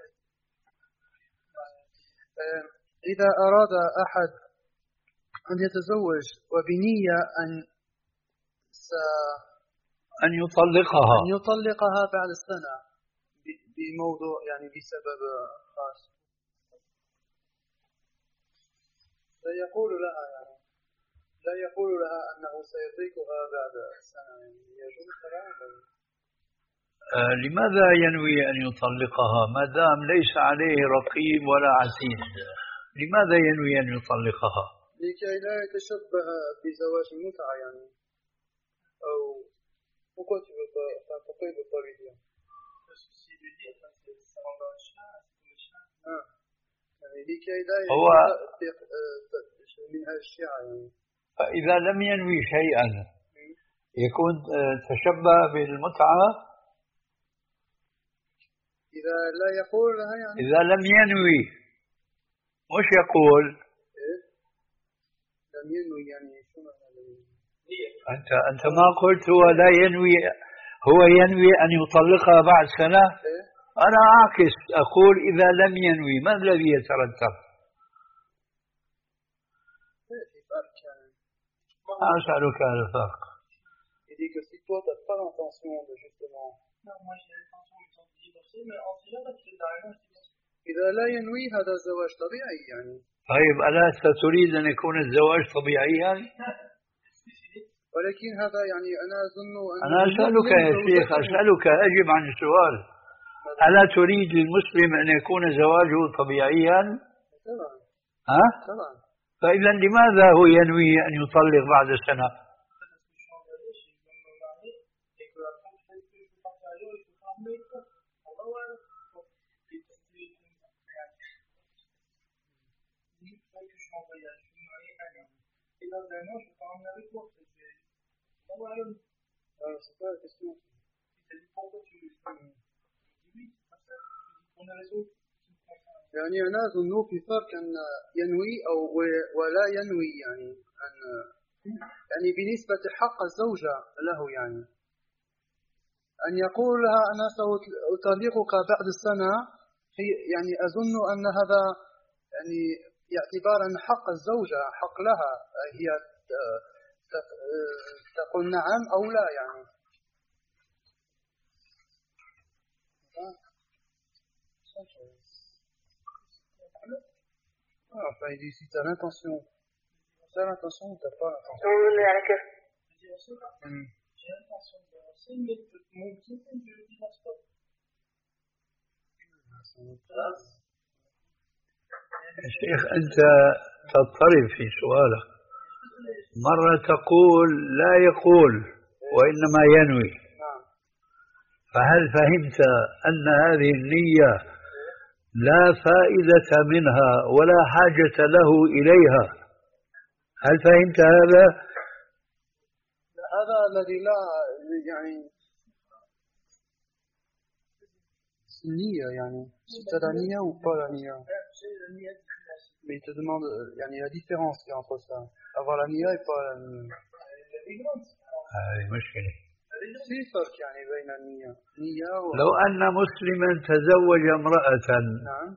إذا أراد أحد أن يتزوج وبنية أن س... أن يطلقها أن يطلقها بعد السنة بموضوع يعني بسبب خاص، لا يقول لها يعني لا يقول لها أنه سيطلقها بعد سنة، يعني يجوز كلامه؟ آه لماذا ينوي أن يطلقها ما دام ليس عليه رقيب ولا عتيد؟ لماذا ينوي أن يطلقها؟ لكي لا يتشبه بزواج المتعة يعني، أو مكتب تقييد الطريقة. يعني لكي لا يتشبه من هالشيعة يعني. فإذا لم ينوي شيئا يكون تشبه بالمتعة. إذا لا يقول لها يعني إذا لم ينوي مش يقول إيه؟ لم ينوي يعني شو معنى؟ أنت أنت ما قلت هو لا ينوي، هو ينوي أن يطلقها بعد سنة. إيه؟ أنا أعكس أقول إذا لم ينوي ما الذي يترتب؟ في فرق يعني. أسألك هذا الفرق. Il dit que si toi tu n'as pas l'intention de justement. Non, moi j'ai l'intention de divorcer, mais en disant que c'est la إذا لا ينوي هذا الزواج طبيعي يعني. طيب ألست تريد أن يكون الزواج طبيعيا؟ ولكن هذا يعني أنا أظن أن أنا أسألك يا شيخ، أسألك أجب عن السؤال. ألا تريد للمسلم أن يكون زواجه طبيعيا؟ طبعا. ها؟ طبعا. فإذا لماذا هو ينوي أن يطلق بعد سنة؟ يعني أنا أظن في فرق أن ينوي أو ولا ينوي يعني أن يعني بالنسبة حق الزوجة له يعني أن يقول لها أنا سأطلقك بعد السنة، يعني أظن أن هذا يعني باعتبار أن حق الزوجة حق لها، هي تقول نعم أو لا يعني. Ah, enfin, il dit si tu as l'intention, tu as l'intention ou tu n'as pas l'intention. J'ai l'intention de divorcer, mais mon petit ne divorce pas. شيخ أنت تضطرب في سؤالك، مرة تقول لا يقول وإنما ينوي، فهل فهمت أن هذه النية لا فائدة منها ولا حاجة له إليها؟ هل فهمت هذا؟ هذا الذي لا يعني النية يعني c'est la niya ou pas la niya? Mais il te demande يعني la différence entre ça, avoir la niya et pas la niya. هذه مشكلة. في فرق يعني بين النية نية و... لو أن مسلما تزوج امرأة نعم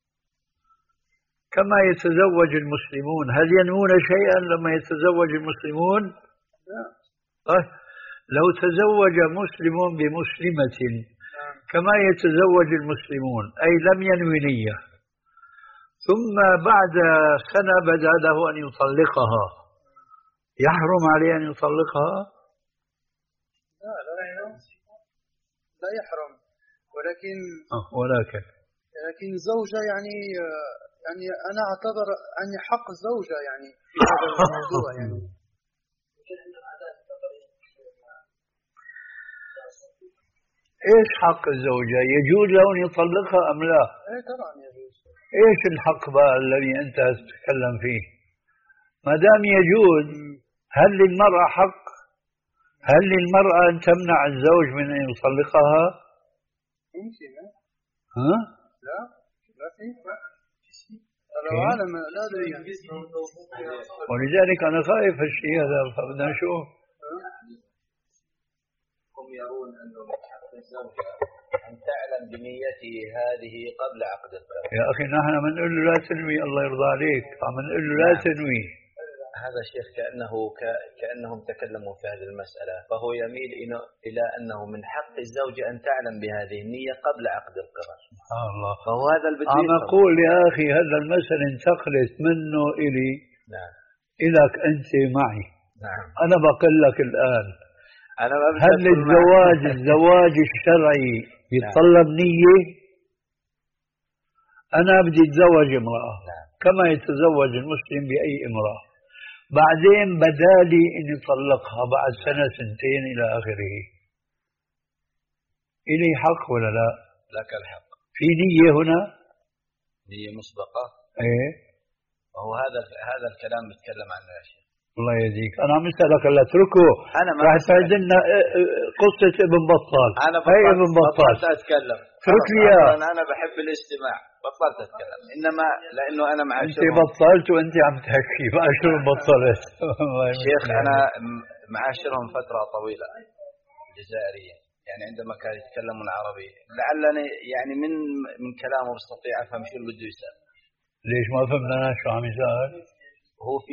كما يتزوج المسلمون، هل ينوون شيئا لما يتزوج المسلمون؟ لا. طيب لو تزوج مسلم بمسلمة كما يتزوج المسلمون أي لم ينوي نية، ثم بعد سنة بدا له أن يطلقها، يحرم عليه أن يطلقها؟ لا لا لا يحرم، ولكن آه ولكن لكن زوجة يعني يعني أنا أعتبر أن حق الزوجة يعني في هذا الموضوع يعني. إيش حق الزوجة؟ يجوز له أن يطلقها أم لا؟ إيه طبعا يجوز. إيش الحق بقى الذي أنت تتكلم فيه؟ ما دام يجوز، هل للمرأة حق؟ هل للمرأة أن تمنع الزوج من أن يطلقها؟ ممكن. ها؟ لا لا في الله أعلم، لا أدري يعني. ولذلك أنا خايف الشيء هذا، فبدنا نشوف. هم يرون أنه من حق الزوجة أن تعلم بنيته هذه قبل عقد الزواج. يا أخي نحن بنقول له لا تنوي، الله يرضى عليك، عم نقول له لا تنوي. هذا الشيخ كأنه ك... كأنهم تكلموا في هذه المسألة، فهو يميل إلى أنه من حق الزوجة أن تعلم بهذه النية قبل عقد القرار. سبحان الله. فهو هذا البديل. عم أقول يا أخي هذا المثل انتقلت منه إلي. نعم. إلك أنت معي. نعم. أنا بقول لك الآن، أنا ما هل الزواج الزواج الشرعي يتطلب نية؟ أنا بدي أتزوج امرأة. نعم. كما يتزوج المسلم بأي امرأة، بعدين بدالي إني طلقها بعد سنة سنتين إلى آخره، إلي حق ولا لا؟ لك الحق. في نية هنا؟ نية مسبقة؟ إيه. وهو هذا هذا الكلام بيتكلم عنه يا شيخ. الله يهديك، أنا عم أسألك هلا اتركه. أنا ما راح تعد لنا قصة ابن بطال. أنا هي ابن بطال. بطلت أتكلم. اترك لي إياه. أنا بحب الاستماع، بطلت أتكلم، إنما لأنه أنا مع أنت بطلت وأنت عم تحكي بقى شو بطلت. شيخ أنا معاشرهم فترة طويلة جزائرية، يعني عندما كانوا يتكلمون عربي لعلني يعني من من كلامه بستطيع أفهم شو اللي بده يسأل. ليش ما فهمنا شو عم يسأل؟ هو في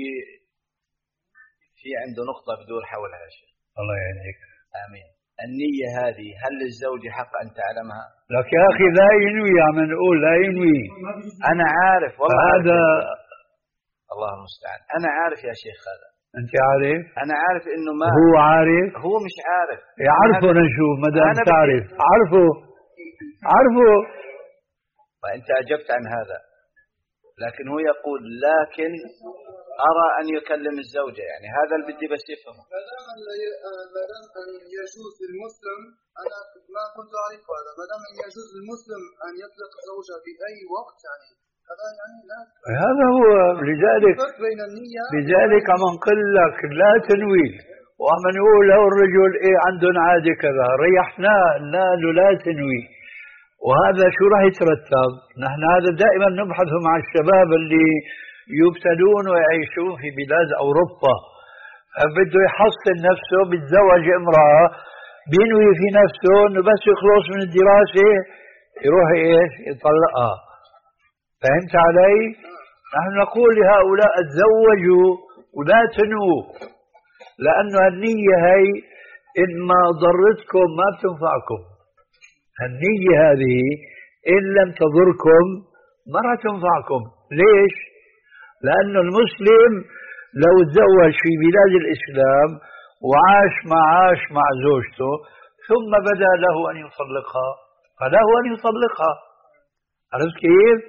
في عنده نقطة بدور حولها يا شيخ. الله يهديك. آمين. النية هذه هل للزوج حق أن تعلمها؟ لك يا أخي لا ينوي، عم نقول لا ينوي. أنا عارف والله. هذا الله المستعان. أنا عارف يا شيخ هذا. أنت عارف؟ أنا عارف إنه ما هو عارف. هو مش عارف. يعرفه نشوف ما دام تعرف. عرفه عرفه. فأنت أجبت عن هذا، لكن هو يقول لكن أرى أن يكلم الزوجة، يعني هذا اللي بدي بس يفهمه. ما دام ما دام أن يجوز للمسلم، أنا ما كنت أعرف هذا، ما دام أن يجوز للمسلم أن يطلق زوجها في أي وقت، يعني هذا يعني لا. هذا هو. لذلك بين النية لذلك عم نقول لك لا تنوي، وعم نقول له الرجل إيه عندهم عادة كذا، ريحناه قلنا له لا تنوي. وهذا شو راح يترتب؟ نحن هذا دائما نبحث مع الشباب اللي يبتلون ويعيشون في بلاد أوروبا، بده يحصن نفسه، بيتزوج امرأة، بينوي في نفسه انه بس يخلص من الدراسة يروح ايش يطلقها. فهمت علي؟ نحن نقول لهؤلاء تزوجوا ولا تنووا، لأنه النية هي إن ما ضرتكم ما بتنفعكم. النية هذه إن لم تضركم ما راح تنفعكم. ليش؟ لأنه المسلم لو تزوج في بلاد الإسلام وعاش مع عاش مع زوجته ثم بدا له أن يطلقها فله أن يطلقها. عرفت كيف؟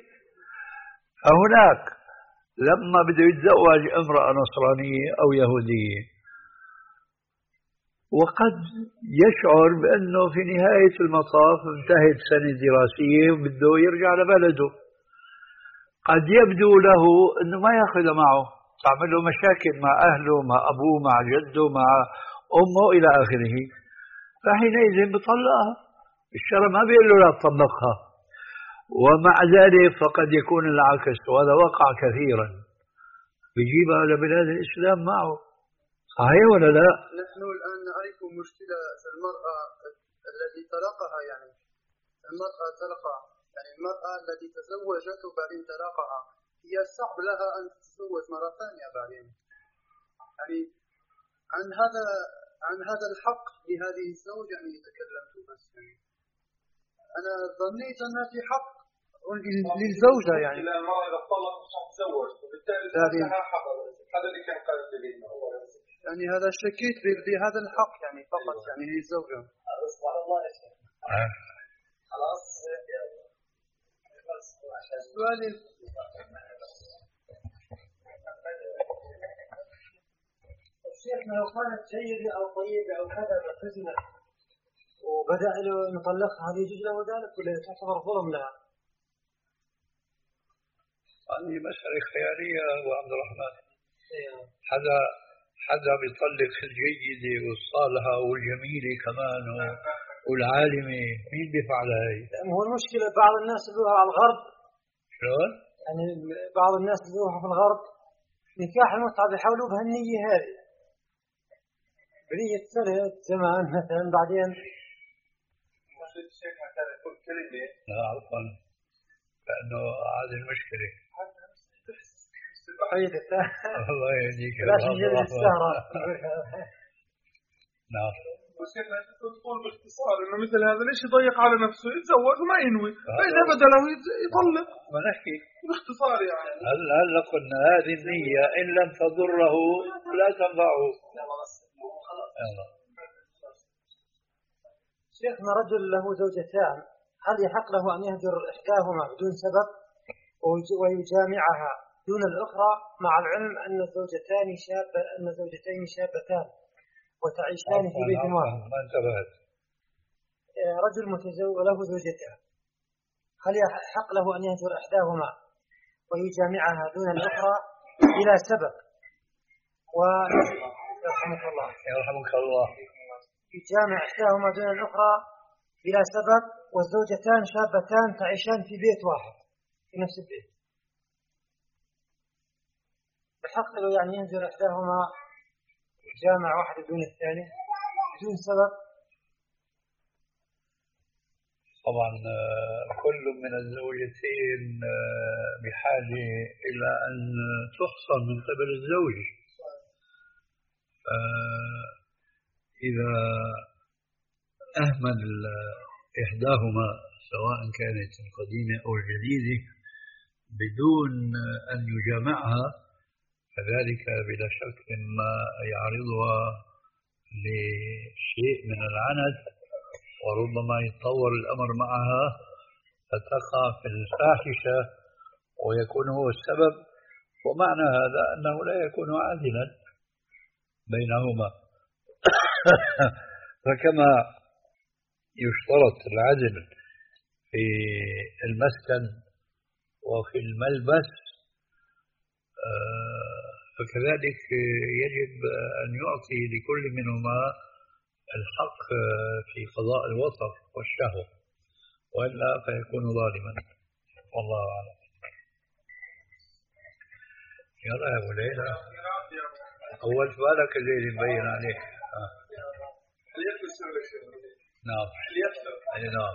فهناك لما بده يتزوج امرأة نصرانية أو يهودية وقد يشعر بأنه في نهاية المطاف انتهت سنة دراسية وبده يرجع لبلده، قد يبدو له أنه ما يأخذ معه، تعمل له مشاكل مع أهله، مع أبوه، مع جده، مع أمه إلى آخره، فحينئذ بطلقها. الشرع ما بيقول له لا تطلقها. ومع ذلك فقد يكون العكس، وهذا وقع كثيرا، بيجيبها لبلاد الإسلام معه. صحيح ولا لا؟ نحن الآن نعرف مشكلة المرأة التي طلقها، يعني المرأة طلقها، يعني المرأة التي تزوجت وبعدين طلقها هي صعب لها أن تتزوج مرة ثانية بعدين. يعني عن هذا عن هذا الحق لهذه الزوجة يعني تكلمت بس. يعني أنا ظنيت أن في حق للزوجة، يعني إلى المرأة إذا طلق مش تتزوج وبالتالي لها حق. هذا اللي كان قال الدليل. يعني هذا شكيت بهذا الحق يعني فقط يعني للزوجة. أصبح الله يا شيخ. خلاص. السؤال شيخنا لو كانت جيدة أو طيبة أو كذا بالحزنة وبدأ له نطلقها، هل يجوز له ذلك ولا تعتبر ظلم لها؟ هذه مسألة خيالية أبو عبد الرحمن. حدا حدا بيطلق الجيدة والصالحة والجميلة كمان والعالمة، مين بيفعل هاي؟ هو المشكلة بعض الناس بيروحوا على الغرب. شلون؟ يعني بعض الناس بيروحوا في الغرب نكاح المتعة بيحاولوا بهالنية هذه بنية سنة زمان مثلا، بعدين الشيخ مثلا يقول كلمة لا عفوا، لأنه هذه المشكلة. الله يهديك يا نعم. وشيخنا تقول باختصار انه مثل هذا ليش يضيق على نفسه، يتزوج وما ينوي، فاذا بدا له يطلق. ما نحكي باختصار يعني. هل هل قلنا هذه النية إن لم تضره لا تنفعه. شيخنا رجل له زوجتان، هل يحق له أن يهجر إحداهما بدون سبب ويجامعها دون الأخرى، مع العلم أن الزوجتان شاب أن زوجتين شابتان وتعيشان في بيت واحد؟ ما انتبهت. رجل متزوج له زوجتان، هل يحق له أن يهجر إحداهما ويجامعها دون الأخرى بلا سبب؟ و يرحمك الله يرحمك الله يجامع إحداهما دون الأخرى بلا سبب، والزوجتان شابتان تعيشان في بيت واحد في نفس البيت، بحق له يعني ينزل إحداهما جامع واحد بدون الثاني بدون سبب؟ طبعا كل من الزوجتين بحاجة إلى أن تحصل من قبل الزوج. إذا أهمل إحداهما سواء كانت القديمة أو الجديدة بدون أن يجامعها، فذلك بلا شك إما يعرضها لشيء من العنت، وربما يتطور الأمر معها فتقع في الفاحشة ويكون هو السبب، ومعنى هذا أنه لا يكون عادلا بينهما. فكما يشترط العدل في المسكن وفي الملبس، فكذلك يجب أن يعطي لكل منهما الحق في قضاء الوطر والشهوة، وإلا فيكون ظالما. والله أعلم. يلا يا أبو ليلى، أول سؤالك الليل مبين عليك. نعم. أي نعم.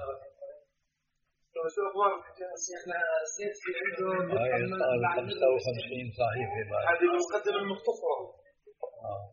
شيخنا زيد في عنده هاي خمسة وخمسين صحيفة بعد. هذه المقدمة المختصرة. آه.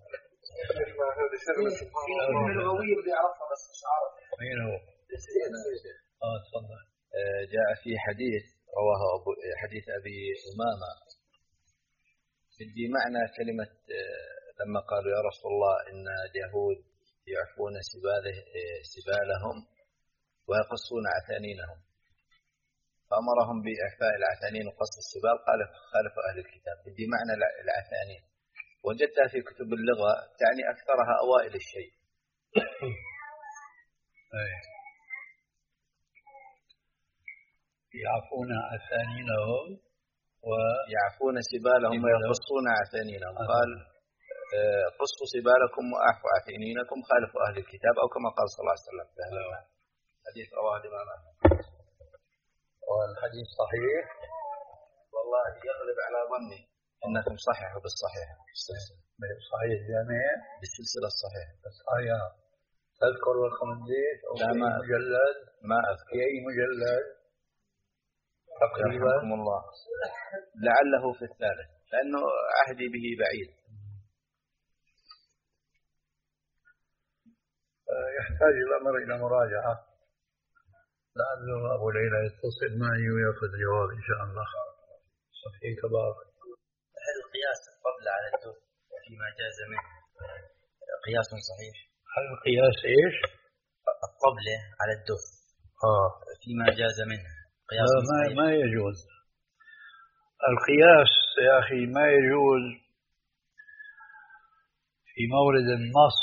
في كلمة لغوية بدي أعرفها بس مش عارف. مين هو؟ آه تفضل. جاء في حديث رواه أبو حديث أبي أمامة بدي معنى كلمة لما قالوا يا رسول الله إن اليهود يعفون سباله سبالهم ويقصون عثانينهم، فأمرهم بإعفاء العثانين وقص السبال، قال خالف أهل الكتاب. بدي معنى العثانين وجدتها في كتب اللغة تعني أكثرها أوائل الشيء. يعفون عثانينهم ويعفون سبالهم ويقصون عثانينهم، قال قصوا سبالكم وأعفوا عثانينكم خالفوا أهل الكتاب، أو كما قال صلى الله عليه وسلم. حديث رواه الإمام أحمد. والحديث صحيح؟ والله يغلب على ظني أنكم صححوا بالصحيح صحيح الجامع بالسلسلة الصحيحة. صحيح. تذكر رقم الدين أو لا ما مجلد؟ ما أذكر. في أي مجلد؟ تقريبا الله لعله في الثالث، لأنه عهدي به بعيد. يحتاج الأمر إلى مراجعة، لعله أبو ليلى يتصل معي ويأخذ جواب إن شاء الله. صحيح كبار. هل القياس الطبل على الدف فيما جاز منه قياس صحيح؟ هل القياس إيش؟ الطبل على الدف آه فيما جاز منه قياس لا صحيح؟ ما, ما يجوز القياس يا أخي، ما يجوز في مورد النص.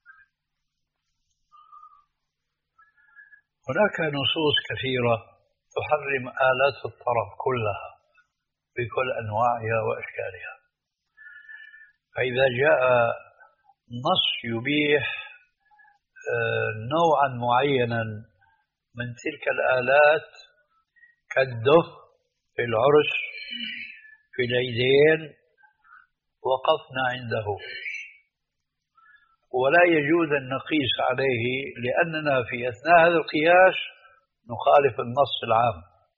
هناك نصوص كثيرة تحرم آلات الطرب كلها بكل أنواعها وأشكالها. فإذا جاء نص يبيح نوعا معينا من تلك الآلات كالدف في العرس في العيدين وقفنا عنده، ولا يجوز أن نقيس عليه لأننا في أثناء هذا القياس نخالف النص العام.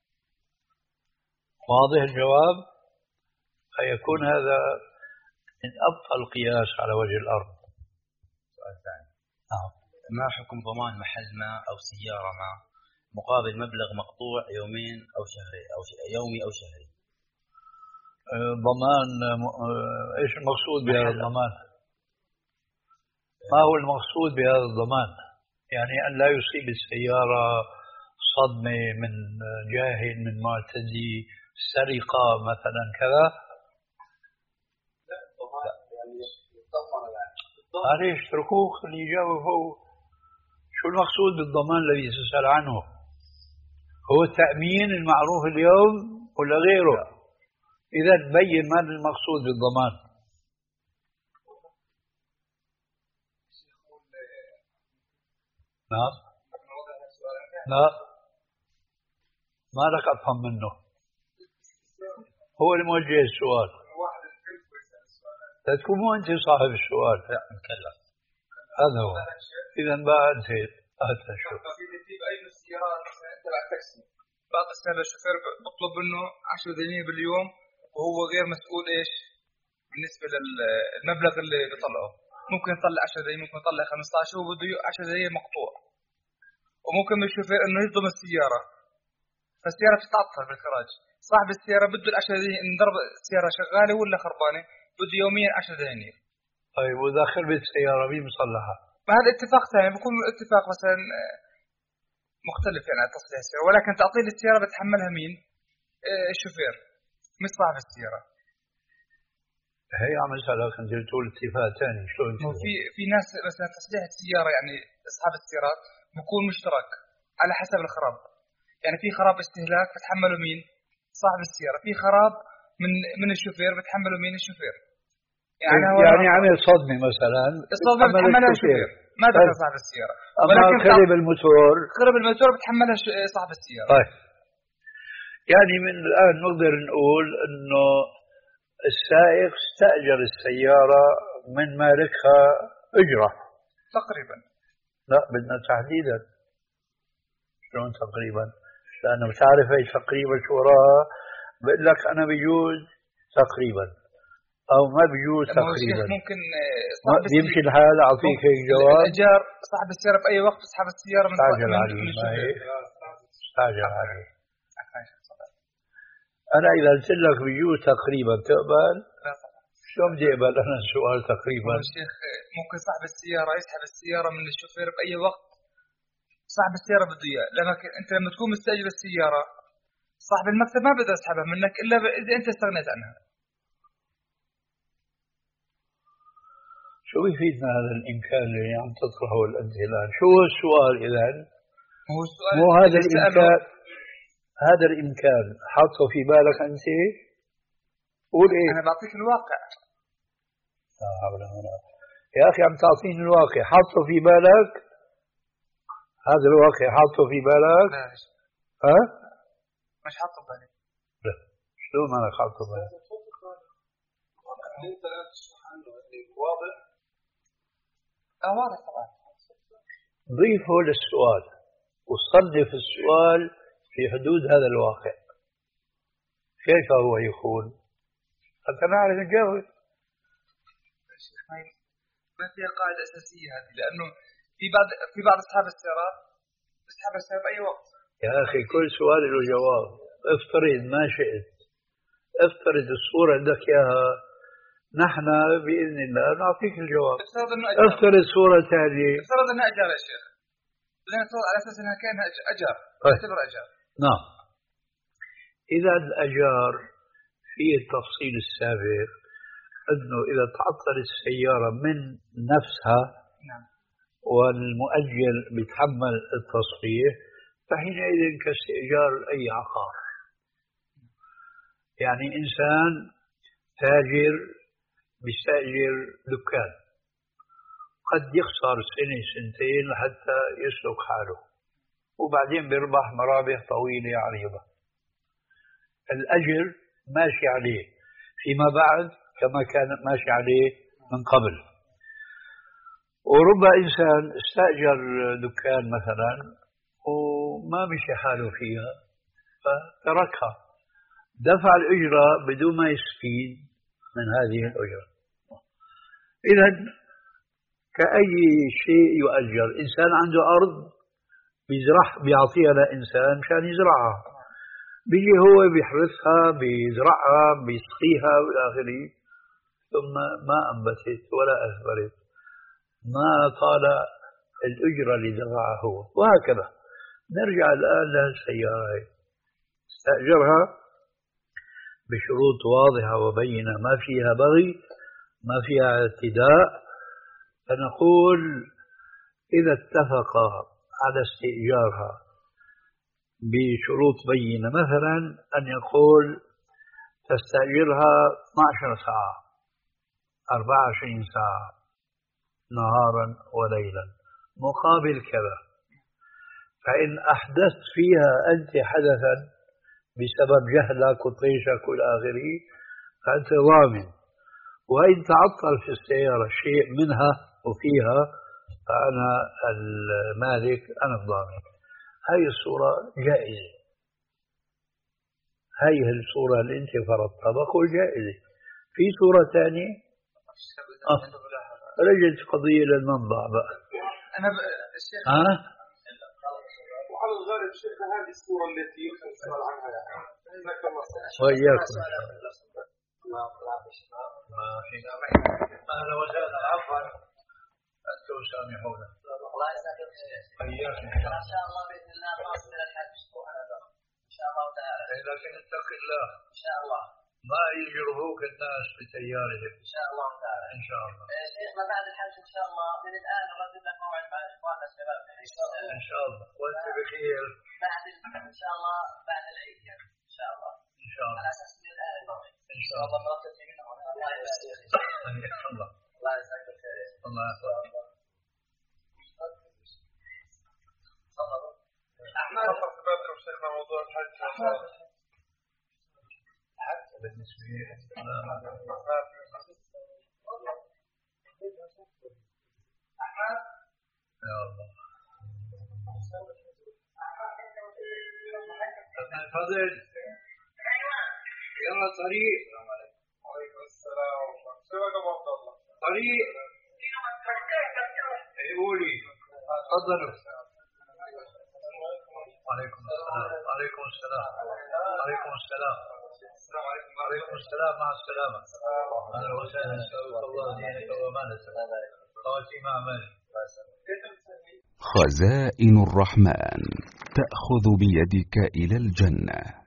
واضح الجواب؟ فيكون هذا من أبطل القياس على وجه الأرض. سؤال ثاني. نعم. ما حكم ضمان محل ما أو سيارة ما مقابل مبلغ مقطوع يومين أو شهرين أو يومي أو شهري؟ ضمان ايش المقصود بهذا الضمان؟ ما هو المقصود بهذا الضمان؟ يعني ان لا يصيب السيارة صدمة من جاهل من معتدي، سرقة مثلا كذا؟ لا الضمان يعني يضمن العالم. معليش اتركوه خليه يجاوب هو. شو المقصود بالضمان الذي تسأل عنه؟ هو التأمين المعروف اليوم ولا غيره؟ لا. إذا تبين ما المقصود بالضمان. نعم. لا ما لك أفهم منه، هو اللي موجه السؤال. لا تكون مو أنت صاحب السؤال. لا نكلم. هذا هو. إذا بقى أنت هذا شو. أي سيارات تبع تاكسي بعض السنة الشوفير بطلب منه عشرة دنانير باليوم وهو غير مسؤول إيش بالنسبة للمبلغ اللي بيطلعه. ممكن يطلع عشرة دنانير، ممكن يطلع خمسة عشر، هو بده عشرة دنانير مقطوع. وممكن من الشوفير إنه يصدم السيارة، فالسيارة بتتعطل بالكراج. صاحب السيارة بده العشرة دنانير إن ضرب السيارة شغالة ولا خربانة، بده يوميا عشرة دنانير. طيب وإذا خربت السيارة مين بيصلحها؟ ما هذا اتفاق ثاني، بكون اتفاق مثلا مختلف يعني على تصليح السيارة، ولكن تعطيل السيارة بتحملها مين؟ الشوفير مش صاحب السيارة. هي عم اسالك انت بتقول اتفاق ثاني شلون؟ في في ناس مثلا تصليح السيارة يعني اصحاب السيارات بكون مشترك على حسب الخراب. يعني في خراب استهلاك بتحمله مين؟ صاحب السيارة. في خراب من من الشوفير بتحمله مين؟ الشوفير. يعني يعني عمل صدمة مثلا الصدمة بتحملها الشوفير، ما دخل صاحب السيارة. ولكن خرب الموتور خرب الموتور بتحملها صاحب السيارة. طيب يعني من الآن نقدر نقول إنه السائق استأجر السيارة من مالكها أجرة تقريبا. لا بدنا تحديدا. شلون تقريبا؟ لأنه مش عارف ايش تقريبا شو وراها. بقول لك أنا بيجوز تقريبا أو ما بيجوز تقريبا. ممكن يمشي الحال. أعطيك هيك جواب. الإيجار صاحب السيارة بأي وقت يسحب السيارة من استعجل عليه. ما هيك استعجل عليه. أنا إذا قلت لك بيجوز تقريبا تقبل؟ لا طبعا. شلون بدي أقبل أنا السؤال تقريبا؟ الشيخ ممكن صاحب السيارة يسحب السيارة من الشوفير بأي وقت صاحب السيارة بده إياه. لما أنت لما تكون مستأجر السيارة صاحب المكتب ما بده يسحبها منك إلا إذا أنت استغنيت عنها. شو يفيدنا هذا الإمكان اللي عم تطرحه أنت الآن؟ شو هو السؤال إذن؟ هو السؤال مو هذا الإمكان، هذا الإمكان حاطه في بالك أنت؟ قول إيه؟ أنا بعطيك الواقع. لا حول ولا قوة. يا أخي عم تعطيني الواقع، حاطه في بالك؟ هذا الواقع حاطه في بالك؟ لا ها؟ مش حاطه في بالي. لا شلون ما حاطه في بالك؟ أنت لا تشرح عنه واضح؟ اه واضح طبعا. ضيفه للسؤال وصنف السؤال في حدود هذا الواقع. كيف هو يكون؟ حتى نعرف نجاوب. ما فيها قاعدة أساسية هذه، لأنه في بعض في بعض أصحاب السيارات يسحب السيارة بأي وقت. يا أخي كل سؤال له جواب. افترض ما شئت، افترض الصورة عندك إياها، نحن بإذن الله نعطيك الجواب. افترض صورة ثانية. افترض أنها أجار يا شيخ. بدنا نفترض على أساس أنها كأنها أجار. اعتبر أجار. نعم. إذا الأجار في التفصيل السابق أنه إذا تعطل السيارة من نفسها نعم. والمؤجل بيتحمل التصحيح فحينئذ كاستئجار أي عقار. يعني إنسان تاجر بيستأجر دكان، قد يخسر سنة سنتين لحتى يسلك حاله، وبعدين بيربح مرابح طويلة عريضة. الأجر ماشي عليه فيما بعد كما كان ماشي عليه من قبل. ورب إنسان استأجر دكان مثلا وما مشي حاله فيها فتركها، دفع الأجرة بدون ما يستفيد من هذه الأجرة. إذن كأي شيء يؤجر، إنسان عنده أرض بيزرع بيعطيها لإنسان مشان يزرعها، بيجي هو بيحرثها بيزرعها بيسقيها والى اخره، ثم ما انبتت ولا اثمرت، ما طال الاجره اللي دفعها هو. وهكذا نرجع الان للسياره، استاجرها بشروط واضحه وبينه، ما فيها بغي ما فيها اعتداء، فنقول اذا اتفق على استئجارها بشروط بينة، مثلا أن يقول تستأجرها اثنتي عشرة ساعة أربعة وعشرين ساعة نهارا وليلا مقابل كذا، فإن أحدثت فيها أنت حدثا بسبب جهلك وطيشك والى آخره فأنت ضامن، وإن تعطل في السيارة شيء منها وفيها فأنا المالك أنا الضامن. هاي الصورة جائزة، هاي الصورة اللي أنت فرضتها بقول جائزة. في صورة ثانية آه. رجعت قضية للمنبع بقى. أنا الشيخ ها؟ وعلى الغالب شيخ هذه الصورة التي يمكن السؤال عنها يعني. وإياكم. ما فينا أهلا وسهلا، عفوا أنتم سامحونا. الله يسعدك حياكم ان شاء الله باذن الله نواصل الى الحج اسبوعنا ان شاء الله تعالى. لكن اتق الله ان شاء الله ما يجرهوك الناس بتيارهم ان شاء الله تعالى. ان شاء الله شيخنا بعد الحج ان شاء الله من الان نرتب لك موعد مع اخواننا الشباب ان شاء الله وانت بخير بعد ان شاء الله بعد العيد يعني ان شاء الله ان شاء الله على اساس من الان الموعد ان شاء الله مرتب منهم. الله يسعدك الله الله يسعدك الخير الله يحفظك. أحمد تبادر شيخنا موضوع الحج حتى بالنسبة لي أحمد يا الله فضل يلا طريق. وعليكم السلام ورحمة الله. طريق قولي تفضلوا. عليكم السلام عليكم السلام عليكم السلام عليكم السلام مع السلامة. أهلا وسهلا، نسألك الله دينك وأمانتك خواتيم أعمالك. خزائن الرحمن تأخذ بيدك إلى الجنة.